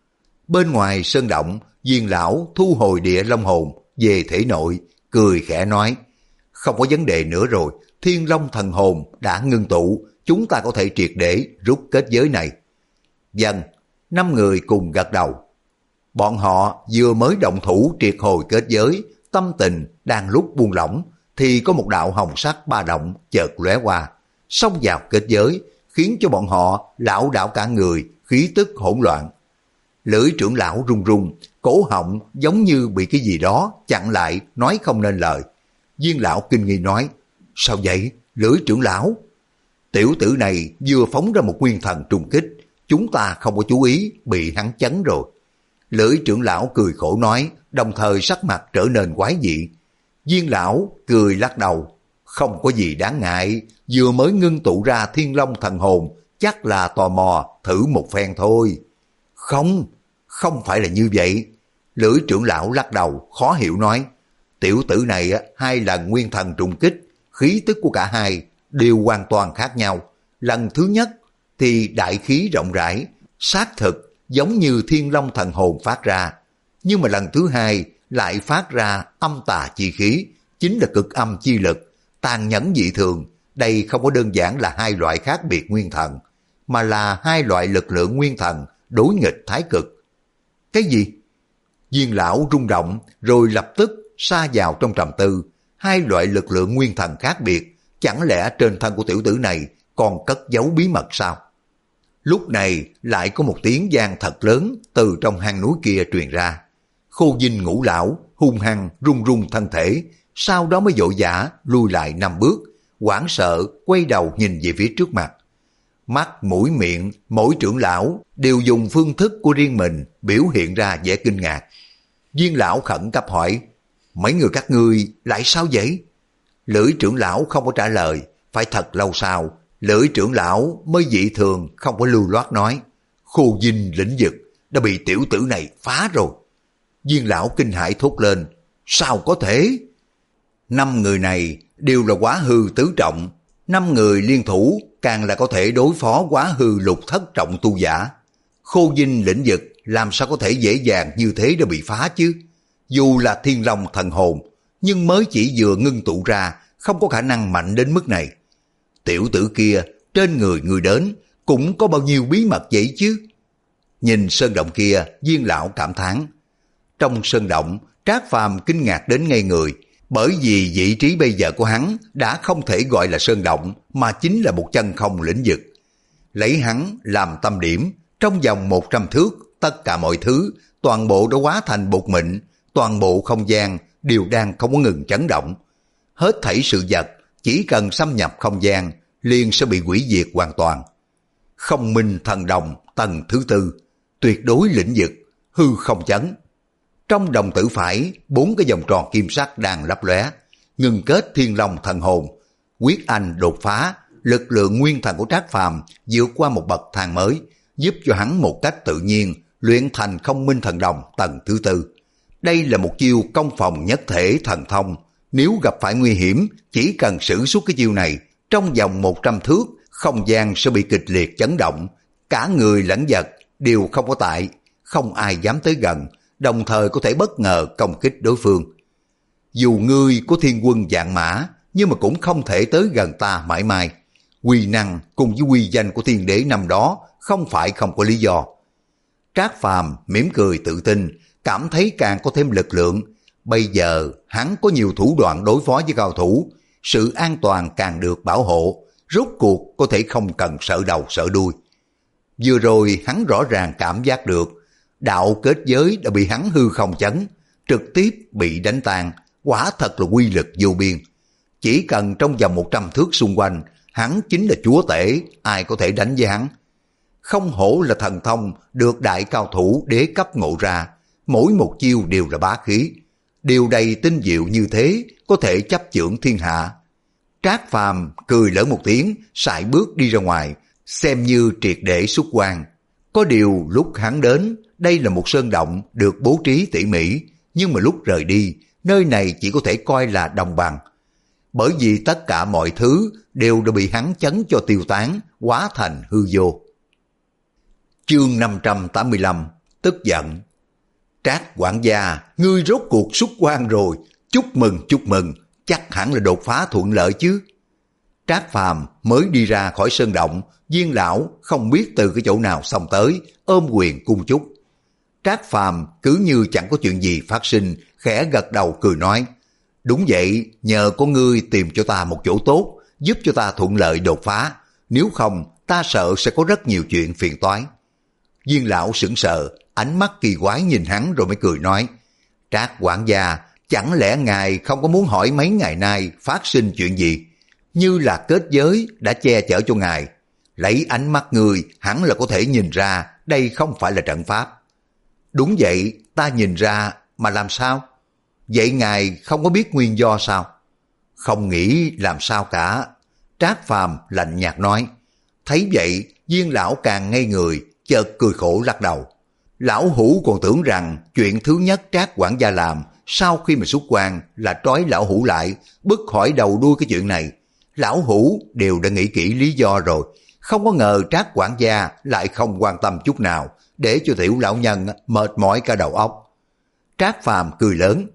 Bên ngoài sơn động, Viên lão thu hồi địa long hồn về thể nội, cười khẽ nói, không có vấn đề nữa rồi, Thiên Long thần hồn đã ngưng tụ, chúng ta có thể triệt để rút kết giới này. Vâng, năm người cùng gật đầu. Bọn họ vừa mới động thủ triệt hồi kết giới, tâm tình đang lúc buông lỏng, thì có một đạo hồng sắc ba động chợt lóe qua, xông vào kết giới, khiến cho bọn họ lảo đảo cả người, khí tức hỗn loạn. Lưỡi trưởng lão run run, cổ họng giống như bị cái gì đó chặn lại, nói không nên lời. Viên lão kinh nghi nói, sao vậy, lưỡi trưởng lão? Tiểu tử này vừa phóng ra một nguyên thần trùng kích, chúng ta không có chú ý, bị hắn chấn rồi. Lưỡi trưởng lão cười khổ nói, đồng thời sắc mặt trở nên quái dị. Viên lão cười lắc đầu, không có gì đáng ngại, vừa mới ngưng tụ ra Thiên Long thần hồn, chắc là tò mò thử một phen thôi. Không, không phải là như vậy. Lưỡi trưởng lão lắc đầu, khó hiểu nói, tiểu tử này hai lần nguyên thần trùng kích, khí tức của cả hai đều hoàn toàn khác nhau. Lần thứ nhất thì đại khí rộng rãi, xác thực giống như Thiên Long thần hồn phát ra, nhưng mà lần thứ hai lại phát ra âm tà chi khí, chính là cực âm chi lực, tàn nhẫn dị thường. Đây không có đơn giản là hai loại khác biệt nguyên thần, mà là hai loại lực lượng nguyên thần đối nghịch thái cực. Cái gì? Viên lão rung động rồi lập tức sa vào trong trầm tư. Hai loại lực lượng nguyên thần khác biệt, chẳng lẽ trên thân của tiểu tử này còn cất giấu bí mật sao? Lúc này lại có một tiếng vang thật lớn từ trong hang núi kia truyền ra. Khô Dinh Ngũ lão hung hăng run run thân thể, sau đó mới vội vã lui lại năm bước, hoảng sợ quay đầu nhìn về phía trước mặt. Mắt, mũi, miệng, mỗi trưởng lão đều dùng phương thức của riêng mình biểu hiện ra vẻ kinh ngạc. Viên lão khẩn cấp hỏi, mấy người các ngươi lại sao vậy? Lưỡi trưởng lão không có trả lời. Phải thật lâu sau, lưỡi trưởng lão mới dị thường không có lưu loát nói, Khô Dinh lĩnh vực đã bị tiểu tử này phá rồi. Viên lão kinh hãi thốt lên, sao có thể? Năm người này đều là quá hư tứ trọng, năm người liên thủ càng là có thể đối phó quá hư lục thất trọng tu giả. Khô Dinh lĩnh vực làm sao có thể dễ dàng như thế đã bị phá chứ? Dù là Thiên Long thần hồn, nhưng mới chỉ vừa ngưng tụ ra, không có khả năng mạnh đến mức này. Tiểu tử kia trên người người đến cũng có bao nhiêu bí mật vậy chứ? Nhìn sơn động kia, Viên lão cảm thán. Trong sơn động, Trác Phàm kinh ngạc đến ngây người, bởi vì vị trí bây giờ của hắn đã không thể gọi là sơn động, mà chính là một chân không lĩnh vực. Lấy hắn làm tâm điểm, trong vòng một trăm thước, tất cả mọi thứ, toàn bộ đã hóa thành bột mịn, toàn bộ không gian đều đang không có ngừng chấn động. Hết thảy sự vật, chỉ cần xâm nhập không gian, liền sẽ bị hủy diệt hoàn toàn. Không minh thần đồng tầng thứ tư, tuyệt đối lĩnh vực, hư không chấn. Trong đồng tử phải, bốn cái vòng tròn kim sắc đang lấp lóe, ngừng kết Thiên Long thần hồn. Quyết anh đột phá, lực lượng nguyên thần của Trác Phàm vượt qua một bậc thang mới, giúp cho hắn một cách tự nhiên luyện thành không minh thần đồng tầng thứ tư. Đây là một chiêu công phòng nhất thể thần thông, nếu gặp phải nguy hiểm, chỉ cần sử xuất cái chiêu này, trong vòng một trăm thước, không gian sẽ bị kịch liệt chấn động, cả người lẫn vật đều không có tại, không ai dám tới gần, đồng thời có thể bất ngờ công kích đối phương. Dù ngươi có thiên quân vạn mã, nhưng mà cũng không thể tới gần ta mãi mãi. Uy năng cùng với uy danh của thiên đế năm đó không phải không có lý do. Trác Phàm mỉm cười tự tin, cảm thấy càng có thêm lực lượng. Bây giờ hắn có nhiều thủ đoạn đối phó với cao thủ, sự an toàn càng được bảo hộ, rốt cuộc có thể không cần sợ đầu sợ đuôi. Vừa rồi hắn rõ ràng cảm giác được, đạo kết giới đã bị hắn hư không chấn, trực tiếp bị đánh tan, quả thật là uy lực vô biên. Chỉ cần trong vòng một trăm thước xung quanh, hắn chính là chúa tể, ai có thể đánh với hắn. Không hổ là thần thông được đại cao thủ đế cấp ngộ ra, mỗi một chiêu đều là bá khí. Điều đầy tinh diệu như thế có thể chấp chưởng thiên hạ. Trác Phàm cười lỡ một tiếng, sải bước đi ra ngoài, xem như triệt để xuất quan. Có điều lúc hắn đến, đây là một sơn động được bố trí tỉ mỉ, nhưng mà lúc rời đi, nơi này chỉ có thể coi là đồng bằng. Bởi vì tất cả mọi thứ đều đã bị hắn chấn cho tiêu tán, hóa thành hư vô. Chương năm trăm tám mươi lăm, tức giận. Trác quản gia, ngươi rốt cuộc xuất quan rồi, chúc mừng chúc mừng, chắc hẳn là đột phá thuận lợi chứ. Trác Phàm mới đi ra khỏi sơn động, Viên lão không biết từ cái chỗ nào xông tới, ôm quyền cung chúc. Trác Phàm cứ như chẳng có chuyện gì phát sinh, khẽ gật đầu cười nói, đúng vậy, nhờ có ngươi tìm cho ta một chỗ tốt, giúp cho ta thuận lợi đột phá, nếu không ta sợ sẽ có rất nhiều chuyện phiền toái. Viên lão sững sờ, ánh mắt kỳ quái nhìn hắn rồi mới cười nói, Trác quản gia, chẳng lẽ ngài không có muốn hỏi mấy ngày nay phát sinh chuyện gì? như là kết giới đã che chở cho ngài. Lấy ánh mắt người hẳn là có thể nhìn ra đây không phải là trận pháp. Đúng vậy, ta nhìn ra mà làm sao? Vậy ngài không có biết nguyên do sao? Không nghĩ làm sao cả. Trác Phàm lạnh nhạt nói. Thấy vậy, Viên lão càng ngây người, chợt cười khổ lắc đầu. Lão Hủ còn tưởng rằng chuyện thứ nhất Trác quản gia làm sau khi mà xuất quan là trói lão Hủ lại, bứt khỏi đầu đuôi cái chuyện này. Lão Hủ đều đã nghĩ kỹ lý do rồi, không có ngờ Trác quản gia lại không quan tâm chút nào, để cho tiểu lão nhân mệt mỏi cả đầu óc. Trác Phàm cười lớn.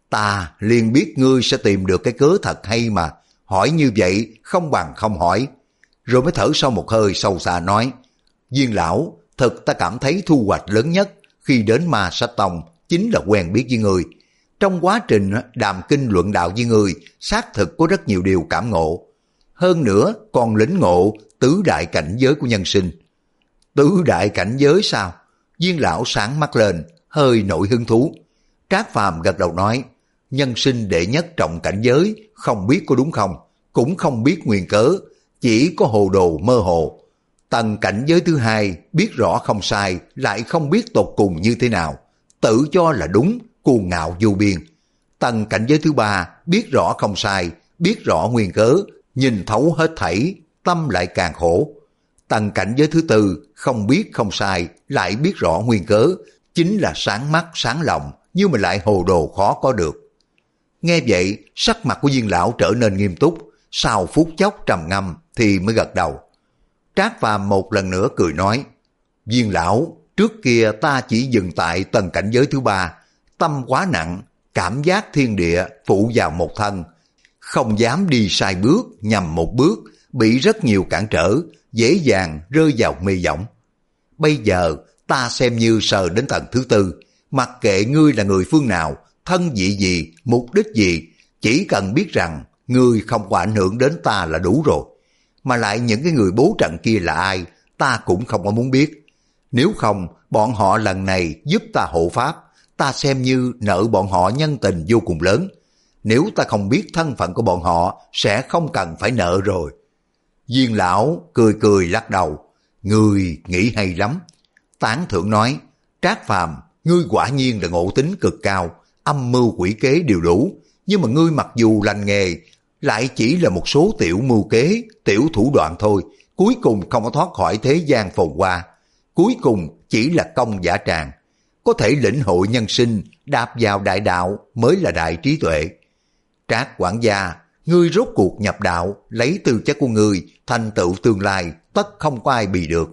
Ta liền biết ngươi sẽ tìm được cái cớ thật hay mà, hỏi như vậy không bằng không hỏi. Rồi mới thở sau một hơi sâu xa nói. Viên lão, thật ta cảm thấy thu hoạch lớn nhất khi đến Ma Sách Tông chính là quen biết với người. Trong quá trình đàm kinh luận đạo với người, xác thực có rất nhiều điều cảm ngộ. Hơn nữa còn lĩnh ngộ tứ đại cảnh giới của nhân sinh. Tứ đại cảnh giới sao? Viên lão sáng mắt lên, hơi nổi hứng thú. Trác Phàm gật đầu nói, nhân sinh đệ nhất trọng cảnh giới, không biết có đúng không, cũng không biết nguyên cớ, chỉ có hồ đồ mơ hồ. Tầng cảnh giới thứ hai, biết rõ không sai, lại không biết tột cùng như thế nào, tự cho là đúng, cuồng ngạo vô biên. Tầng cảnh giới thứ ba, biết rõ không sai, biết rõ nguyên cớ, nhìn thấu hết thảy, tâm lại càng khổ. Tầng cảnh giới thứ tư, không biết không sai, lại biết rõ nguyên cớ, chính là sáng mắt sáng lòng, nhưng mà lại hồ đồ khó có được. Nghe vậy, sắc mặt của Viên lão trở nên nghiêm túc, sau phút chốc trầm ngâm thì mới gật đầu. Trác Phàm một lần nữa cười nói, Viên lão, trước kia ta chỉ dừng tại tầng cảnh giới thứ ba, tâm quá nặng, cảm giác thiên địa phụ vào một thân, không dám đi sai bước, nhầm một bước, bị rất nhiều cản trở, dễ dàng rơi vào mê võng. Bây giờ ta xem như sờ đến tầng thứ tư, mặc kệ ngươi là người phương nào, thân vị gì, mục đích gì, chỉ cần biết rằng ngươi không có ảnh hưởng đến ta là đủ rồi. Mà lại những cái người bố trận kia là ai, ta cũng không có muốn biết. Nếu không, bọn họ lần này giúp ta hộ pháp, ta xem như nợ bọn họ nhân tình vô cùng lớn. Nếu ta không biết thân phận của bọn họ, sẽ không cần phải nợ rồi. Viên lão cười cười lắc đầu, ngươi nghĩ hay lắm. Tán thưởng nói, Trác Phàm, ngươi quả nhiên là ngộ tính cực cao, âm mưu quỷ kế đều đủ, nhưng mà ngươi mặc dù lành nghề, lại chỉ là một số tiểu mưu kế, tiểu thủ đoạn thôi, cuối cùng không có thoát khỏi thế gian phồn hoa, cuối cùng chỉ là công giả tràng. Có thể lĩnh hội nhân sinh, đạp vào đại đạo mới là đại trí tuệ. Trác quản gia, ngươi rốt cuộc nhập đạo, lấy tư chất của ngươi, thành tựu tương lai, tất không có ai bì được.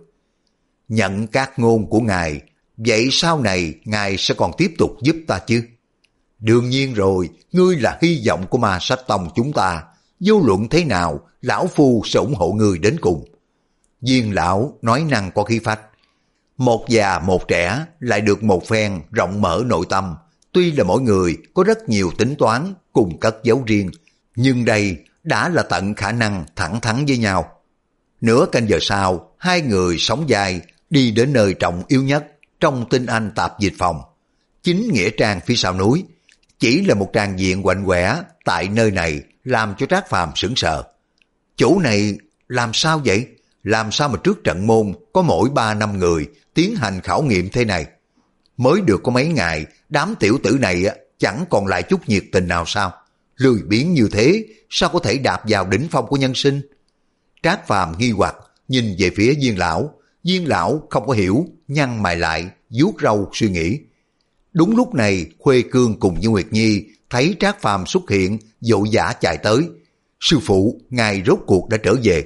Nhận các ngôn của ngài, vậy sau này ngài sẽ còn tiếp tục giúp ta chứ? Đương nhiên rồi, ngươi là hy vọng của Ma Sách Tông chúng ta, vô luận thế nào, lão phu sẽ ủng hộ ngươi đến cùng. Viên lão nói năng có khí phách. Một già một trẻ lại được một phen rộng mở nội tâm, tuy là mỗi người có rất nhiều tính toán cùng cất giấu riêng, nhưng đây đã là tận khả năng thẳng thắn với nhau. Nửa canh giờ sau, hai người sóng dài đi đến nơi trọng yếu nhất trong Tinh Anh tạp dịch phòng. Chính nghĩa trang phía sau núi, chỉ là một tràng diện quạnh quẻ tại nơi này làm cho Trác Phàm sững sờ. Chỗ này làm sao vậy? Làm sao mà trước trận môn có mỗi ba năm người tiến hành khảo nghiệm thế này? Mới được có mấy ngày, đám tiểu tử này chẳng còn lại chút nhiệt tình nào sao? Lười biếng như thế, sao có thể đạp vào đỉnh phong của nhân sinh? Trác Phàm nghi hoặc nhìn về phía Viên lão. Viên lão không có hiểu, nhăn mày lại, vuốt râu suy nghĩ. Đúng lúc này, Khuê Cương cùng với Nguyệt Nhi thấy Trác Phàm xuất hiện, vội vã chạy tới. Sư phụ, ngài rốt cuộc đã trở về.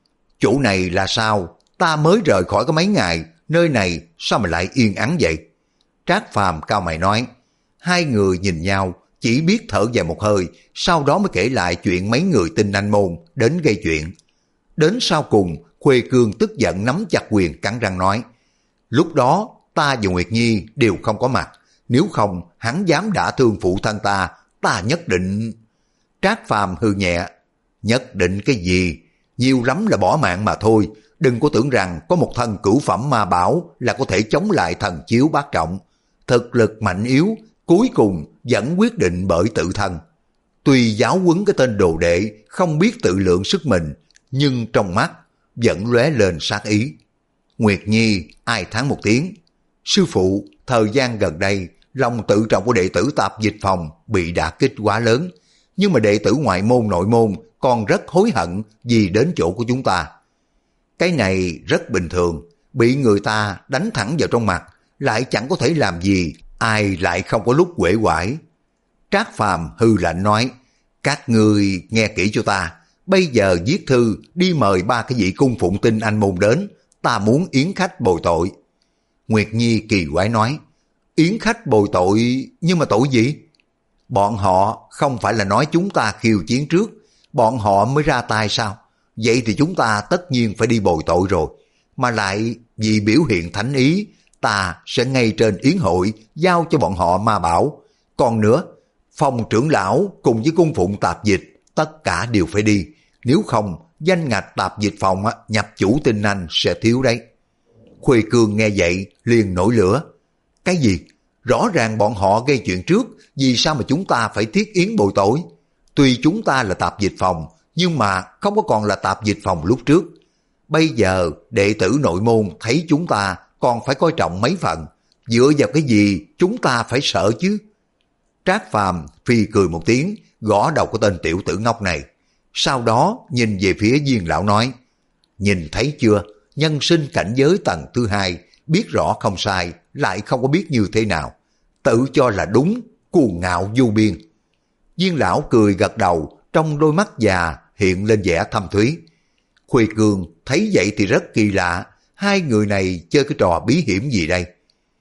Chỗ này là sao? Ta mới rời khỏi có mấy ngày, nơi này sao mà lại yên ắng vậy? Trác Phàm cao mày nói. Hai người nhìn nhau, chỉ biết thở dài một hơi, sau đó mới kể lại chuyện mấy người Tinh Anh môn đến gây chuyện. Đến sau cùng, Khuê Cương tức giận nắm chặt quyền cắn răng nói. Lúc đó, ta và Nguyệt Nhi đều không có mặt. Nếu không, hắn dám đả thương phụ thân ta, ta nhất định... Trác Phàm hừ nhẹ. Nhất định cái gì? Nhiều lắm là bỏ mạng mà thôi. Đừng có tưởng rằng có một thân cửu phẩm ma bảo là có thể chống lại thần chiếu bát trọng. Thực lực mạnh yếu, cuối cùng vẫn quyết định bởi tự thân. Tuy giáo huấn cái tên đồ đệ không biết tự lượng sức mình, nhưng trong mắt vẫn lóe lên sát ý. Nguyệt Nhi ai thán một tiếng. Sư phụ, thời gian gần đây, lòng tự trọng của đệ tử tạp dịch phòng bị đả kích quá lớn. Nhưng mà đệ tử ngoại môn nội môn còn rất hối hận vì đến chỗ của chúng ta. Cái này rất bình thường, bị người ta đánh thẳng vào trong mặt, lại chẳng có thể làm gì, ai lại không có lúc uể oải. Trác Phàm hư lạnh nói, các ngươi nghe kỹ cho ta, bây giờ viết thư đi mời ba cái vị cung phụng tinh anh môn đến, ta muốn yến khách bồi tội. Nguyệt Nhi kỳ quái nói, yến khách bồi tội, nhưng mà tội gì? Bọn họ không phải là nói chúng ta khiêu chiến trước, bọn họ mới ra tay sao? Vậy thì chúng ta tất nhiên phải đi bồi tội rồi, mà lại vì biểu hiện thánh ý, ta sẽ ngay trên yến hội giao cho bọn họ ma bảo. Còn nữa, phòng trưởng lão cùng với cung phụng tạp dịch tất cả đều phải đi, nếu không danh ngạch tạp dịch phòng nhập chủ tinh anh sẽ thiếu đấy. Khuê Cương nghe vậy liền nổi lửa. Cái gì? Rõ ràng bọn họ gây chuyện trước, vì sao mà chúng ta phải thiết yến bồi tội? Tuy chúng ta là tạp dịch phòng, nhưng mà không có còn là tạp dịch phòng lúc trước. Bây giờ đệ tử nội môn thấy chúng ta còn phải coi trọng mấy phần, dựa vào cái gì chúng ta phải sợ chứ? Trác Phàm phi cười một tiếng, gõ đầu của tên tiểu tử ngốc này. Sau đó nhìn về phía Viên lão nói, nhìn thấy chưa, nhân sinh cảnh giới tầng thứ hai, biết rõ không sai, lại không có biết như thế nào. Tự cho là đúng, cuồng ngạo vô biên. Viên lão cười gật đầu, trong đôi mắt già hiện lên vẻ thâm thúy. Khuê Cương thấy vậy thì rất kỳ lạ, hai người này chơi cái trò bí hiểm gì đây?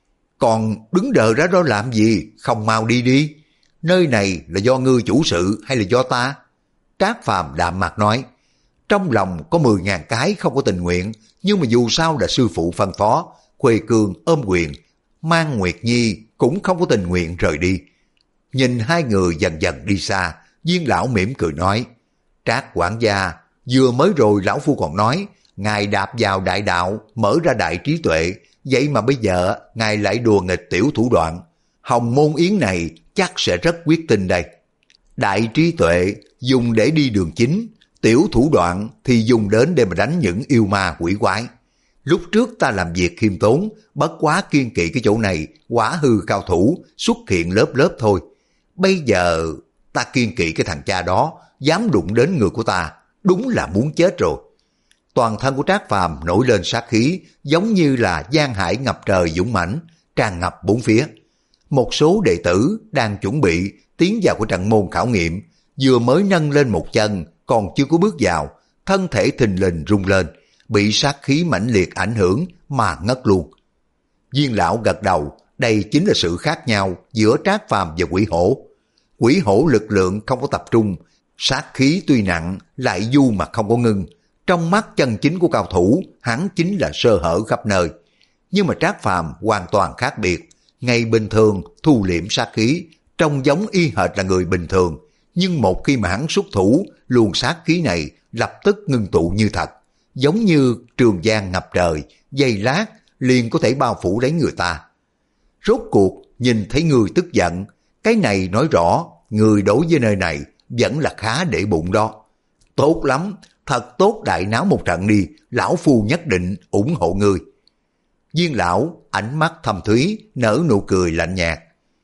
Còn đứng đờ ra đó làm gì, không mau đi đi. Nơi này là do ngươi chủ sự hay là do ta? Trác Phàm đạm mặt nói, trong lòng có mười ngàn cái không có tình nguyện, nhưng mà dù sao là sư phụ phân phó. Khuê Cương ôm quyền, mang Nguyệt Nhi cũng không có tình nguyện rời đi. Nhìn hai người dần dần đi xa, Viên lão mỉm cười nói, Trác quản gia, vừa mới rồi lão phu còn nói, ngài đạp vào đại đạo, mở ra đại trí tuệ, vậy mà bây giờ ngài lại đùa nghịch tiểu thủ đoạn. Hồng môn yến này chắc sẽ rất quyết tinh đây. Đại trí tuệ dùng để đi đường chính, tiểu thủ đoạn thì dùng đến để mà đánh những yêu ma quỷ quái. Lúc trước ta làm việc khiêm tốn, bất quá kiên kỵ cái chỗ này, quả hư cao thủ xuất hiện lớp lớp thôi. Bây giờ ta kiên kỵ cái thằng cha đó, dám đụng đến người của ta, đúng là muốn chết rồi. Toàn thân của Trác Phàm nổi lên sát khí, giống như là giang hải ngập trời dũng mãnh, tràn ngập bốn phía. Một số đệ tử đang chuẩn bị tiến vào của trận môn khảo nghiệm, vừa mới nâng lên một chân, còn chưa có bước vào, thân thể thình lình rung lên, bị sát khí mãnh liệt ảnh hưởng mà ngất luôn. Viên lão gật đầu, đây chính là sự khác nhau giữa Trác Phàm và Quỷ Hổ. Quỷ Hổ lực lượng không có tập trung, sát khí tuy nặng lại du mà không có ngưng. Trong mắt chân chính của cao thủ, hắn chính là sơ hở khắp nơi. Nhưng mà Trác Phàm hoàn toàn khác biệt. Ngày bình thường thu liễm sát khí, trông giống y hệt là người bình thường. Nhưng một khi mà hắn xuất thủ, luồng sát khí này lập tức ngưng tụ như thật. Giống như trường giang ngập trời, giây lát liền có thể bao phủ lấy người ta. Rốt cuộc nhìn thấy người tức giận, cái này nói rõ người đối với nơi này vẫn là khá để bụng đó. Tốt lắm, thật tốt, đại náo một trận đi, lão phu nhất định ủng hộ ngươi. Viên lão ánh mắt thâm thúy, nở nụ cười lạnh nhạt.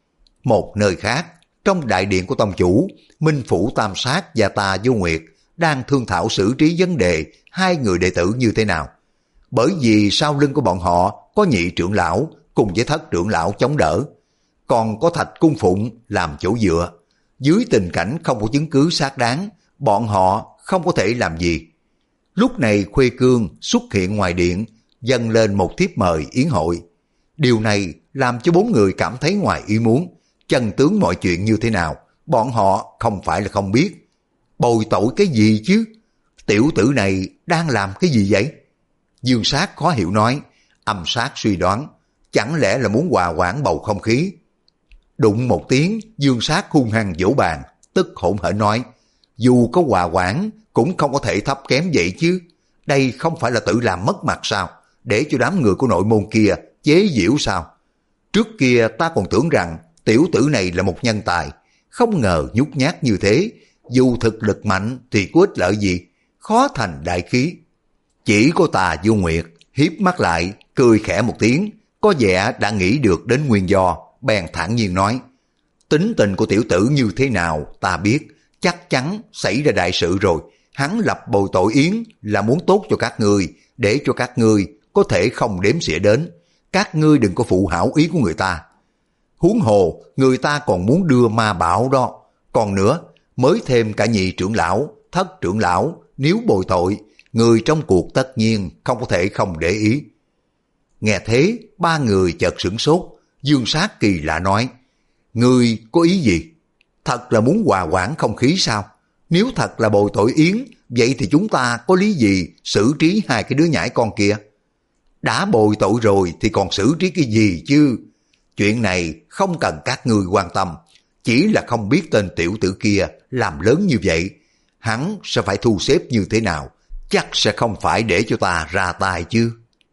Một nơi khác, trong đại điện của tông chủ, Minh Phủ Tam Sát và Tà Vô Nguyệt đang thương thảo xử trí vấn đề hai người đệ tử như thế nào. Bởi vì sau lưng của bọn họ có nhị trưởng lão cùng với thất trưởng lão chống đỡ, còn có Thạch Cung Phụng làm chỗ dựa. Dưới tình cảnh không có chứng cứ xác đáng, bọn họ không có thể làm gì. Lúc này Khuê Cương xuất hiện ngoài điện, dâng lên một thiếp mời yến hội. Điều này làm cho bốn người cảm thấy ngoài ý muốn. Chân tướng mọi chuyện như thế nào, bọn họ không phải là không biết. Bồi tội cái gì chứ? Tiểu tử này đang làm cái gì vậy? Dương Sát khó hiểu nói, Âm Sát suy đoán, chẳng lẽ là muốn hòa hoãn bầu không khí? Đụng một tiếng, Dương Sát hung hăng vỗ bàn, tức hỗn hển nói, dù có hòa hoãn cũng không có thể thấp kém vậy chứ. Đây không phải là tự làm mất mặt sao? Để cho đám người của nội môn kia chế giễu sao? Trước kia ta còn tưởng rằng tiểu tử này là một nhân tài, không ngờ nhút nhát như thế, dù thực lực mạnh thì có ích lợi gì, khó thành đại khí. Chỉ có Tà Vô Nguyệt hiếp mắt lại, cười khẽ một tiếng, có vẻ đã nghĩ được đến nguyên do, bèn thản nhiên nói: tính tình của tiểu tử như thế nào ta biết, chắc chắn xảy ra đại sự rồi. Hắn lập bồi tội yến là muốn tốt cho các ngươi, để cho các ngươi có thể không đếm xỉa đến. Các ngươi đừng có phụ hảo ý của người ta. Huống hồ, người ta còn muốn đưa ma bảo đó. Còn nữa, mới thêm cả nhị trưởng lão, thất trưởng lão, nếu bồi tội, người trong cuộc tất nhiên không có thể không để ý. Nghe thế, ba người chợt sửng sốt. Dương Sát kỳ lạ nói: ngươi có ý gì? Thật là muốn hòa quản không khí sao? Nếu thật là bồi tội yến, vậy thì chúng ta có lý gì xử trí hai cái đứa nhãi con kia? Đã bồi tội rồi thì còn xử trí cái gì chứ? Chuyện này không cần các ngươi quan tâm, chỉ là không biết tên tiểu tử kia làm lớn như vậy, hắn sẽ phải thu xếp như thế nào, chắc sẽ không phải để cho ta ra tay chứ.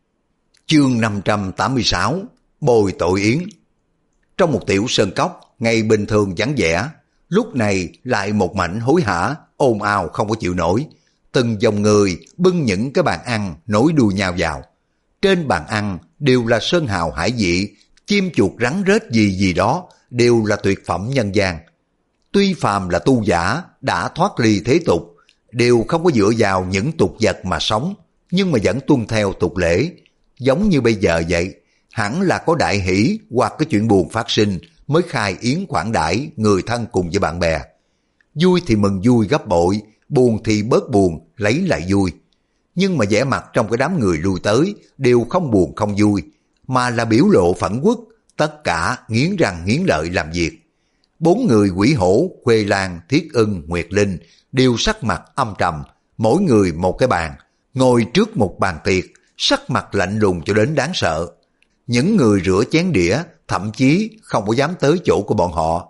Chương năm trăm tám mươi sáu, bồi tội yến. Trong một tiểu sơn cốc, ngày bình thường vắng vẻ, lúc này lại một mảnh hối hả, ồn ào không có chịu nổi. Từng dòng người bưng những cái bàn ăn nối đuôi nhau vào. Trên bàn ăn đều là sơn hào hải vị, chim chuột rắn rết gì gì đó, đều là tuyệt phẩm nhân gian. Tuy phàm là tu giả đã thoát ly thế tục, đều không có dựa vào những tục vật mà sống, nhưng mà vẫn tuân theo tục lễ. Giống như bây giờ vậy, hẳn là có đại hỷ hoặc cái chuyện buồn phát sinh mới khai yến khoản đãi người thân cùng với bạn bè. Vui thì mừng vui gấp bội, buồn thì bớt buồn, lấy lại vui. Nhưng mà vẻ mặt trong cái đám người lui tới đều không buồn không vui, mà là biểu lộ phẫn uất, tất cả nghiến răng nghiến lợi làm việc. Bốn người Quỷ Hổ, Khuê Lan, Thiết Ưng, Nguyệt Linh đều sắc mặt âm trầm, mỗi người một cái bàn, ngồi trước một bàn tiệc, sắc mặt lạnh lùng cho đến đáng sợ. Những người rửa chén đĩa thậm chí không có dám tới chỗ của bọn họ.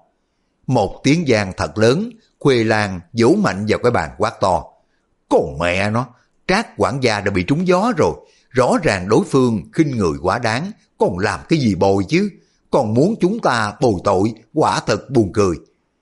Một tiếng giang thật lớn, Khuê Lan vỗ mạnh vào cái bàn quát to: còn mẹ nó, Trác quản gia đã bị trúng gió rồi, rõ ràng đối phương khinh người quá đáng, còn làm cái gì bồi chứ, còn muốn chúng ta bồi tội, quả thật buồn cười.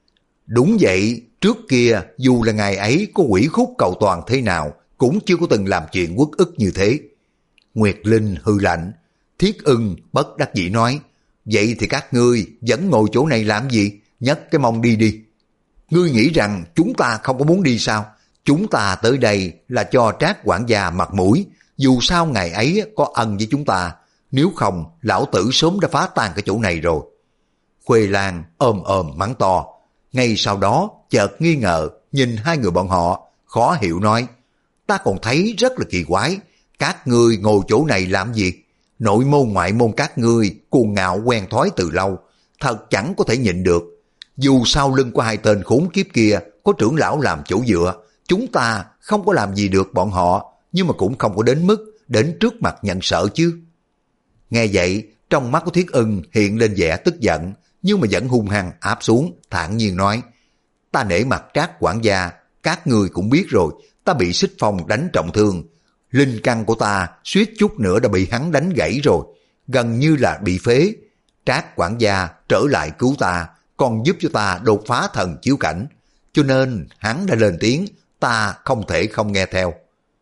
Đúng vậy, trước kia dù là ngày ấy có quỷ khúc cầu toàn thế nào, cũng chưa có từng làm chuyện uất ức như thế. Nguyệt Linh hư lạnh. Thiết Ưng bất đắc dĩ nói: vậy thì các ngươi vẫn ngồi chỗ này làm gì, nhấc cái mông đi đi. Ngươi nghĩ rằng chúng ta không có muốn đi sao? Chúng ta tới đây là cho Trác quản gia mặt mũi, dù sao ngày ấy có ân với chúng ta, nếu không lão tử sớm đã phá tan cái chỗ này rồi. Khuê Lan ôm ôm mắng to, ngay sau đó chợt nghi ngờ nhìn hai người bọn họ, khó hiểu nói: ta còn thấy rất là kỳ quái, các ngươi ngồi chỗ này làm gì? Nội môn ngoại môn các ngươi cuồng ngạo quen thói từ lâu, thật chẳng có thể nhịn được. Dù sau lưng của hai tên khốn kiếp kia có trưởng lão làm chỗ dựa, chúng ta không có làm gì được bọn họ, nhưng mà cũng không có đến mức đến trước mặt nhận sợ chứ. Nghe vậy, trong mắt của Thiết Ưng hiện lên vẻ tức giận, nhưng mà vẫn hung hăng áp xuống, thản nhiên nói: ta nể mặt Trác quản gia, các người cũng biết rồi, ta bị Xích Phong đánh trọng thương, linh căn của ta suýt chút nữa đã bị hắn đánh gãy rồi, gần như là bị phế. Trác quản gia trở lại cứu ta, còn giúp cho ta đột phá thần chiếu cảnh, cho nên hắn đã lên tiếng, ta không thể không nghe theo.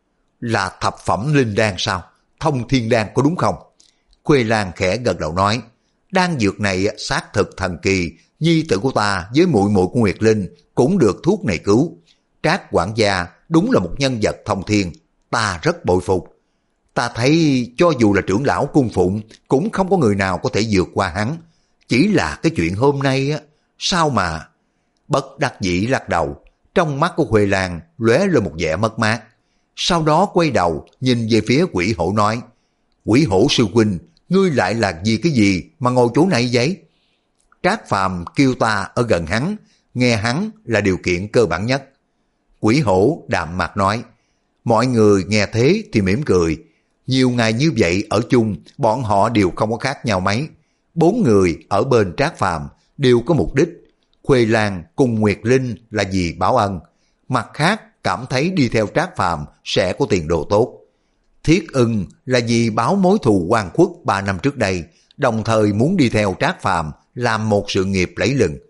Là thập phẩm linh đan sao? Thông thiên đan có đúng không? Khuê Lan khẽ gật đầu nói: đan dược này xác thực thần kỳ, nhi tử của ta với muội muội của Nguyệt Linh cũng được thuốc này cứu. Trác quản gia đúng là một nhân vật thông thiên, ta rất bội phục. Ta thấy cho dù là trưởng lão cung phụng cũng không có người nào có thể vượt qua hắn. Chỉ là cái chuyện hôm nay á, sao mà... Bất đắc dĩ lắc đầu, trong mắt của Khuê Lan lóe lên một vẻ mất mát. Sau đó quay đầu nhìn về phía Quỷ Hổ nói: Quỷ Hổ sư huynh, ngươi lại là vì cái gì mà ngồi chỗ này vậy? Trác Phàm kêu ta ở gần hắn, nghe hắn là điều kiện cơ bản nhất. Quỷ Hổ đạm mặt nói. Mọi người nghe thế thì mỉm cười. Nhiều ngày như vậy ở chung, bọn họ đều không có khác nhau mấy. Bốn người ở bên Trác Phàm đều có mục đích. Khuê Lan cùng Nguyệt Linh là vì báo ân, mặt khác cảm thấy đi theo Trác Phàm sẽ có tiền đồ tốt. Thiết Ưng là vì báo mối thù oan khuất ba năm trước đây, đồng thời muốn đi theo Trác Phàm làm một sự nghiệp lẫy lừng.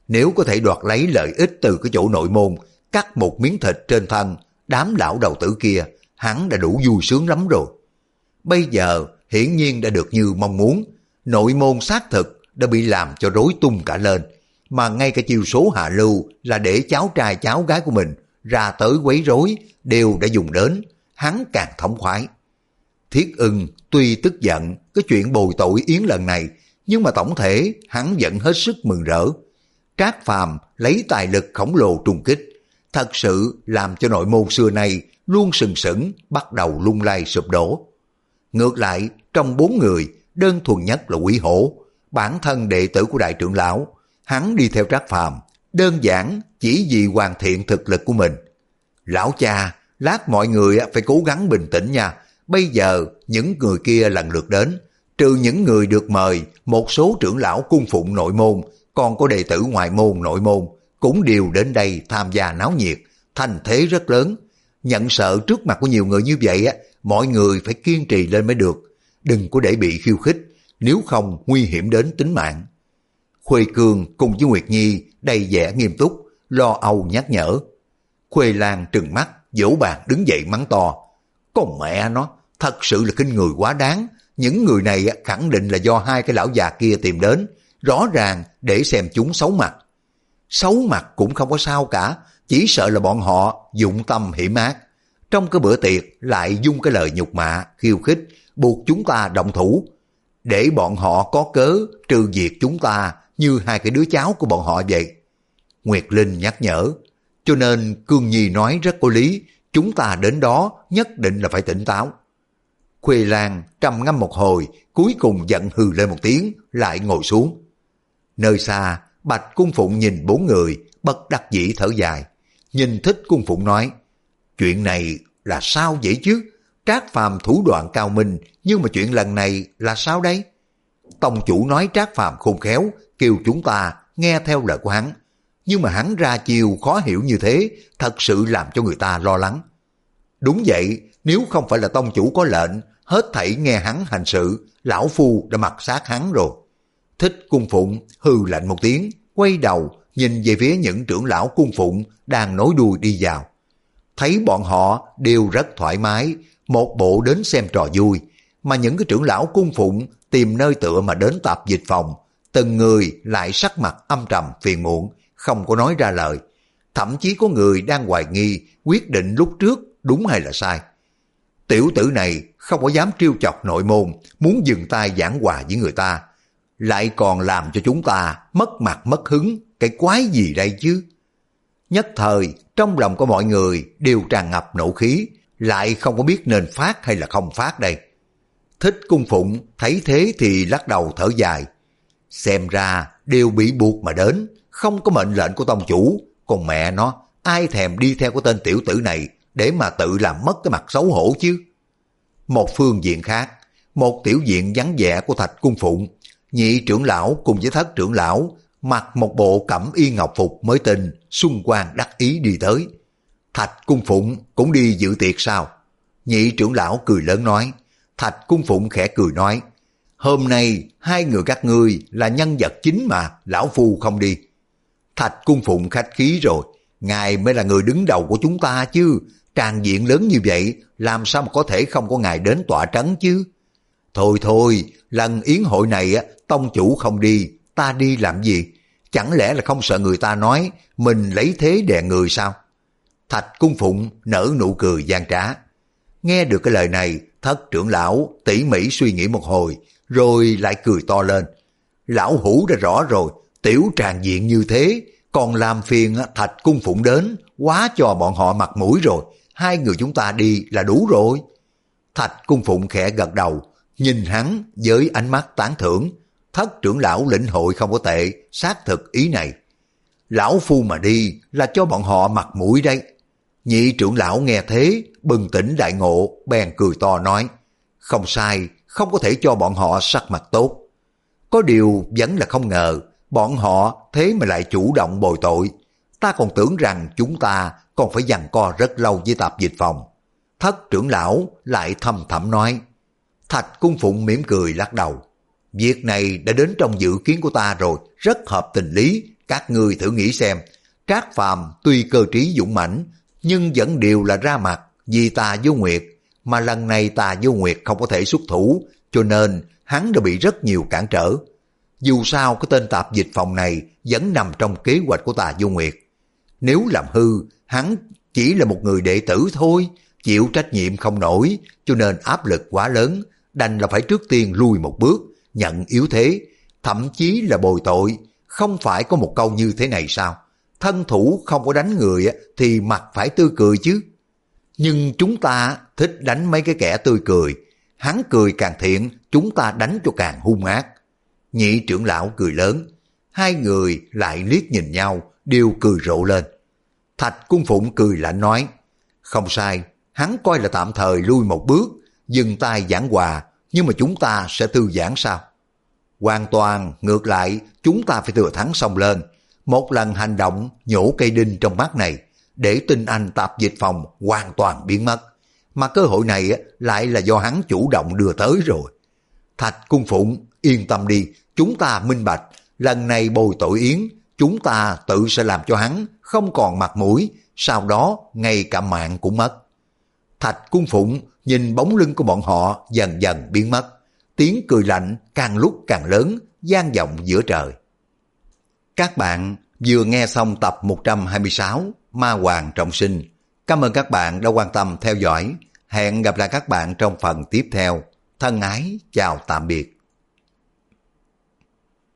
Nếu có thể đoạt lấy lợi ích từ cái chỗ nội môn, cắt một miếng thịt trên thân, đám lão đầu tử kia, hắn đã đủ vui sướng lắm rồi. Bây giờ, hiển nhiên đã được như mong muốn, nội môn xác thực đã bị làm cho rối tung cả lên, mà ngay cả chiêu số hạ lưu là để cháu trai cháu gái của mình ra tới quấy rối đều đã dùng đến, hắn càng thống khoái. Thiết Ưng tuy tức giận cái chuyện bồi tội Yến lần này, nhưng mà tổng thể hắn vẫn hết sức mừng rỡ. Trác Phàm lấy tài lực khổng lồ trùng kích, thật sự làm cho nội môn xưa nay luôn sừng sững bắt đầu lung lay sụp đổ. Ngược lại, trong bốn người, đơn thuần nhất là Quỷ Hổ, bản thân đệ tử của đại trưởng lão, hắn đi theo Trác Phàm đơn giản chỉ vì hoàn thiện thực lực của mình. Lão cha, lát mọi người phải cố gắng bình tĩnh nha. Bây giờ những người kia lần lượt đến, trừ những người được mời, một số trưởng lão cung phụng nội môn, còn có đệ tử ngoại môn nội môn cũng đều đến đây tham gia náo nhiệt, thành thế rất lớn. Nhận sợ trước mặt của nhiều người như vậy, mọi người phải kiên trì lên mới được, đừng có để bị khiêu khích, nếu không nguy hiểm đến tính mạng. Khuê Cương cùng với Nguyệt Nhi đầy vẻ nghiêm túc, lo âu nhắc nhở. Khuê Lan trừng mắt, vỗ bàn đứng dậy mắng to. Con mẹ nó, thật sự là khinh người quá đáng. Những người này khẳng định là do hai cái lão già kia tìm đến, rõ ràng để xem chúng xấu mặt. Xấu mặt cũng không có sao cả, chỉ sợ là bọn họ dụng tâm hiểm ác. Trong cái bữa tiệc lại dùng cái lời nhục mạ, khiêu khích, buộc chúng ta động thủ, để bọn họ có cớ trừ diệt chúng ta như hai cái đứa cháu của bọn họ vậy. Nguyệt Linh nhắc nhở, cho nên Cương Nhi nói rất có lý, chúng ta đến đó nhất định là phải tỉnh táo. Khuê Lan trầm ngâm một hồi, cuối cùng giận hừ lên một tiếng, lại ngồi xuống. Nơi xa, Bạch Cung Phụng nhìn bốn người, bất đắc dĩ thở dài. Nhìn Thích Cung Phụng nói, chuyện này là sao vậy chứ? Trác Phàm thủ đoạn cao minh, nhưng mà chuyện lần này là sao đấy? Tông chủ nói Trác Phàm khôn khéo, kêu chúng ta nghe theo lời của hắn. Nhưng mà hắn ra chiều khó hiểu như thế, thật sự làm cho người ta lo lắng. Đúng vậy, nếu không phải là tông chủ có lệnh, hết thảy nghe hắn hành sự, lão phu đã mặc sát hắn rồi. Thích Cung Phụng hừ lạnh một tiếng, quay đầu nhìn về phía những trưởng lão cung phụng đang nối đuôi đi vào. Thấy bọn họ đều rất thoải mái, một bộ đến xem trò vui, mà những cái trưởng lão cung phụng tìm nơi tựa mà đến tạp dịch phòng, từng người lại sắc mặt âm trầm phiền muộn, không có nói ra lời. Thậm chí có người đang hoài nghi quyết định lúc trước đúng hay là sai. Tiểu tử này không có dám trêu chọc nội môn, muốn dừng tay giảng hòa với người ta, lại còn làm cho chúng ta mất mặt mất hứng, cái quái gì đây chứ? Nhất thời, trong lòng của mọi người đều tràn ngập nộ khí, lại không có biết nên phát hay là không phát đây. Thích Cung Phụng thấy thế thì lắc đầu thở dài. Xem ra đều bị buộc mà đến, không có mệnh lệnh của tông chủ, còn mẹ nó, ai thèm đi theo cái tên tiểu tử này để mà tự làm mất cái mặt xấu hổ chứ. Một phương diện khác, một tiểu diện vắng vẻ của Thạch Cung Phụng, nhị trưởng lão cùng với thất trưởng lão mặc một bộ cẩm y ngọc phục mới tinh, xuân quang đắc ý đi tới. Thạch Cung Phụng cũng đi dự tiệc sao? Nhị trưởng lão cười lớn nói. Thạch Cung Phụng khẽ cười nói, hôm nay hai người các ngươi là nhân vật chính mà, lão phu không đi. Thạch Cung Phụng khách khí rồi, ngài mới là người đứng đầu của chúng ta chứ, tràng diện lớn như vậy, làm sao mà có thể không có ngài đến tọa trấn chứ? Thôi thôi, lần yến hội này tông chủ không đi, ta đi làm gì? Chẳng lẽ là không sợ người ta nói mình lấy thế đè người sao? Thạch Cung Phụng nở nụ cười gian trá. Nghe được cái lời này, thất trưởng lão tỉ mỉ suy nghĩ một hồi, rồi lại cười to lên. Lão hủ đã rõ rồi, tiểu tràng diện như thế, còn làm phiền Thạch Cung Phụng đến, quá cho bọn họ mặt mũi rồi, hai người chúng ta đi là đủ rồi. Thạch Cung Phụng khẽ gật đầu, nhìn hắn với ánh mắt tán thưởng. Thất trưởng lão lĩnh hội không có tệ, xác thực ý này. Lão phu mà đi là cho bọn họ mặt mũi đây. Nhị trưởng lão nghe thế, bừng tỉnh đại ngộ, bèn cười to nói, không sai, không có thể cho bọn họ sắc mặt tốt. Có điều vẫn là không ngờ, bọn họ thế mà lại chủ động bồi tội. Ta còn tưởng rằng chúng ta còn phải giằng co rất lâu với tạp dịch phòng. Thất trưởng lão lại thầm thẳm nói. Thạch Cung Phụng mỉm cười lắc đầu. Việc này đã đến trong dự kiến của ta rồi, rất hợp tình lý, Các ngươi thử nghĩ xem, Trác Phàm tuy cơ trí dũng mãnh, nhưng vẫn đều là ra mặt vì Tà Vô Nguyệt, mà lần này Tà Vô Nguyệt không có thể xuất thủ, cho nên hắn đã bị rất nhiều cản trở. Dù sao cái tên tạp dịch phòng này vẫn nằm trong kế hoạch của Tà Vô Nguyệt. Nếu làm hư, hắn chỉ là một người đệ tử thôi, chịu trách nhiệm không nổi, cho nên áp lực quá lớn, đành là phải trước tiên lui một bước, nhận yếu thế, thậm chí là bồi tội. Không phải có một câu như thế này sao? Thân thủ không có đánh người thì mặt phải tươi cười chứ. Nhưng chúng ta thích đánh mấy cái kẻ tươi cười. Hắn cười càng thiện, chúng ta đánh cho càng hung ác. Nhị trưởng lão cười lớn. Hai người lại liếc nhìn nhau, đều cười rộ lên. Thạch Cung Phụng cười lạnh nói, không sai, hắn coi là tạm thời lui một bước, dừng tay giảng hòa, nhưng mà chúng ta sẽ thư giãn sao? Hoàn toàn ngược lại, chúng ta phải thừa thắng xông lên, một lần hành động nhổ cây đinh trong mắt này, để tinh anh tạp dịch phòng hoàn toàn biến mất. Mà cơ hội này lại là do hắn chủ động đưa tới rồi. Thạch Cung Phụng, yên tâm đi, chúng ta minh bạch, lần này bồi tội Yến, chúng ta tự sẽ làm cho hắn không còn mặt mũi, sau đó ngay cả mạng cũng mất. Thạch Cung Phụng nhìn bóng lưng của bọn họ dần dần biến mất, tiếng cười lạnh càng lúc càng lớn, vang vọng giữa trời. Các bạn vừa nghe xong tập một trăm hai mươi sáu Ma Hoàng Trọng Sinh. Cảm ơn các bạn đã quan tâm theo dõi. Hẹn gặp lại các bạn trong phần tiếp theo. Thân ái, chào tạm biệt.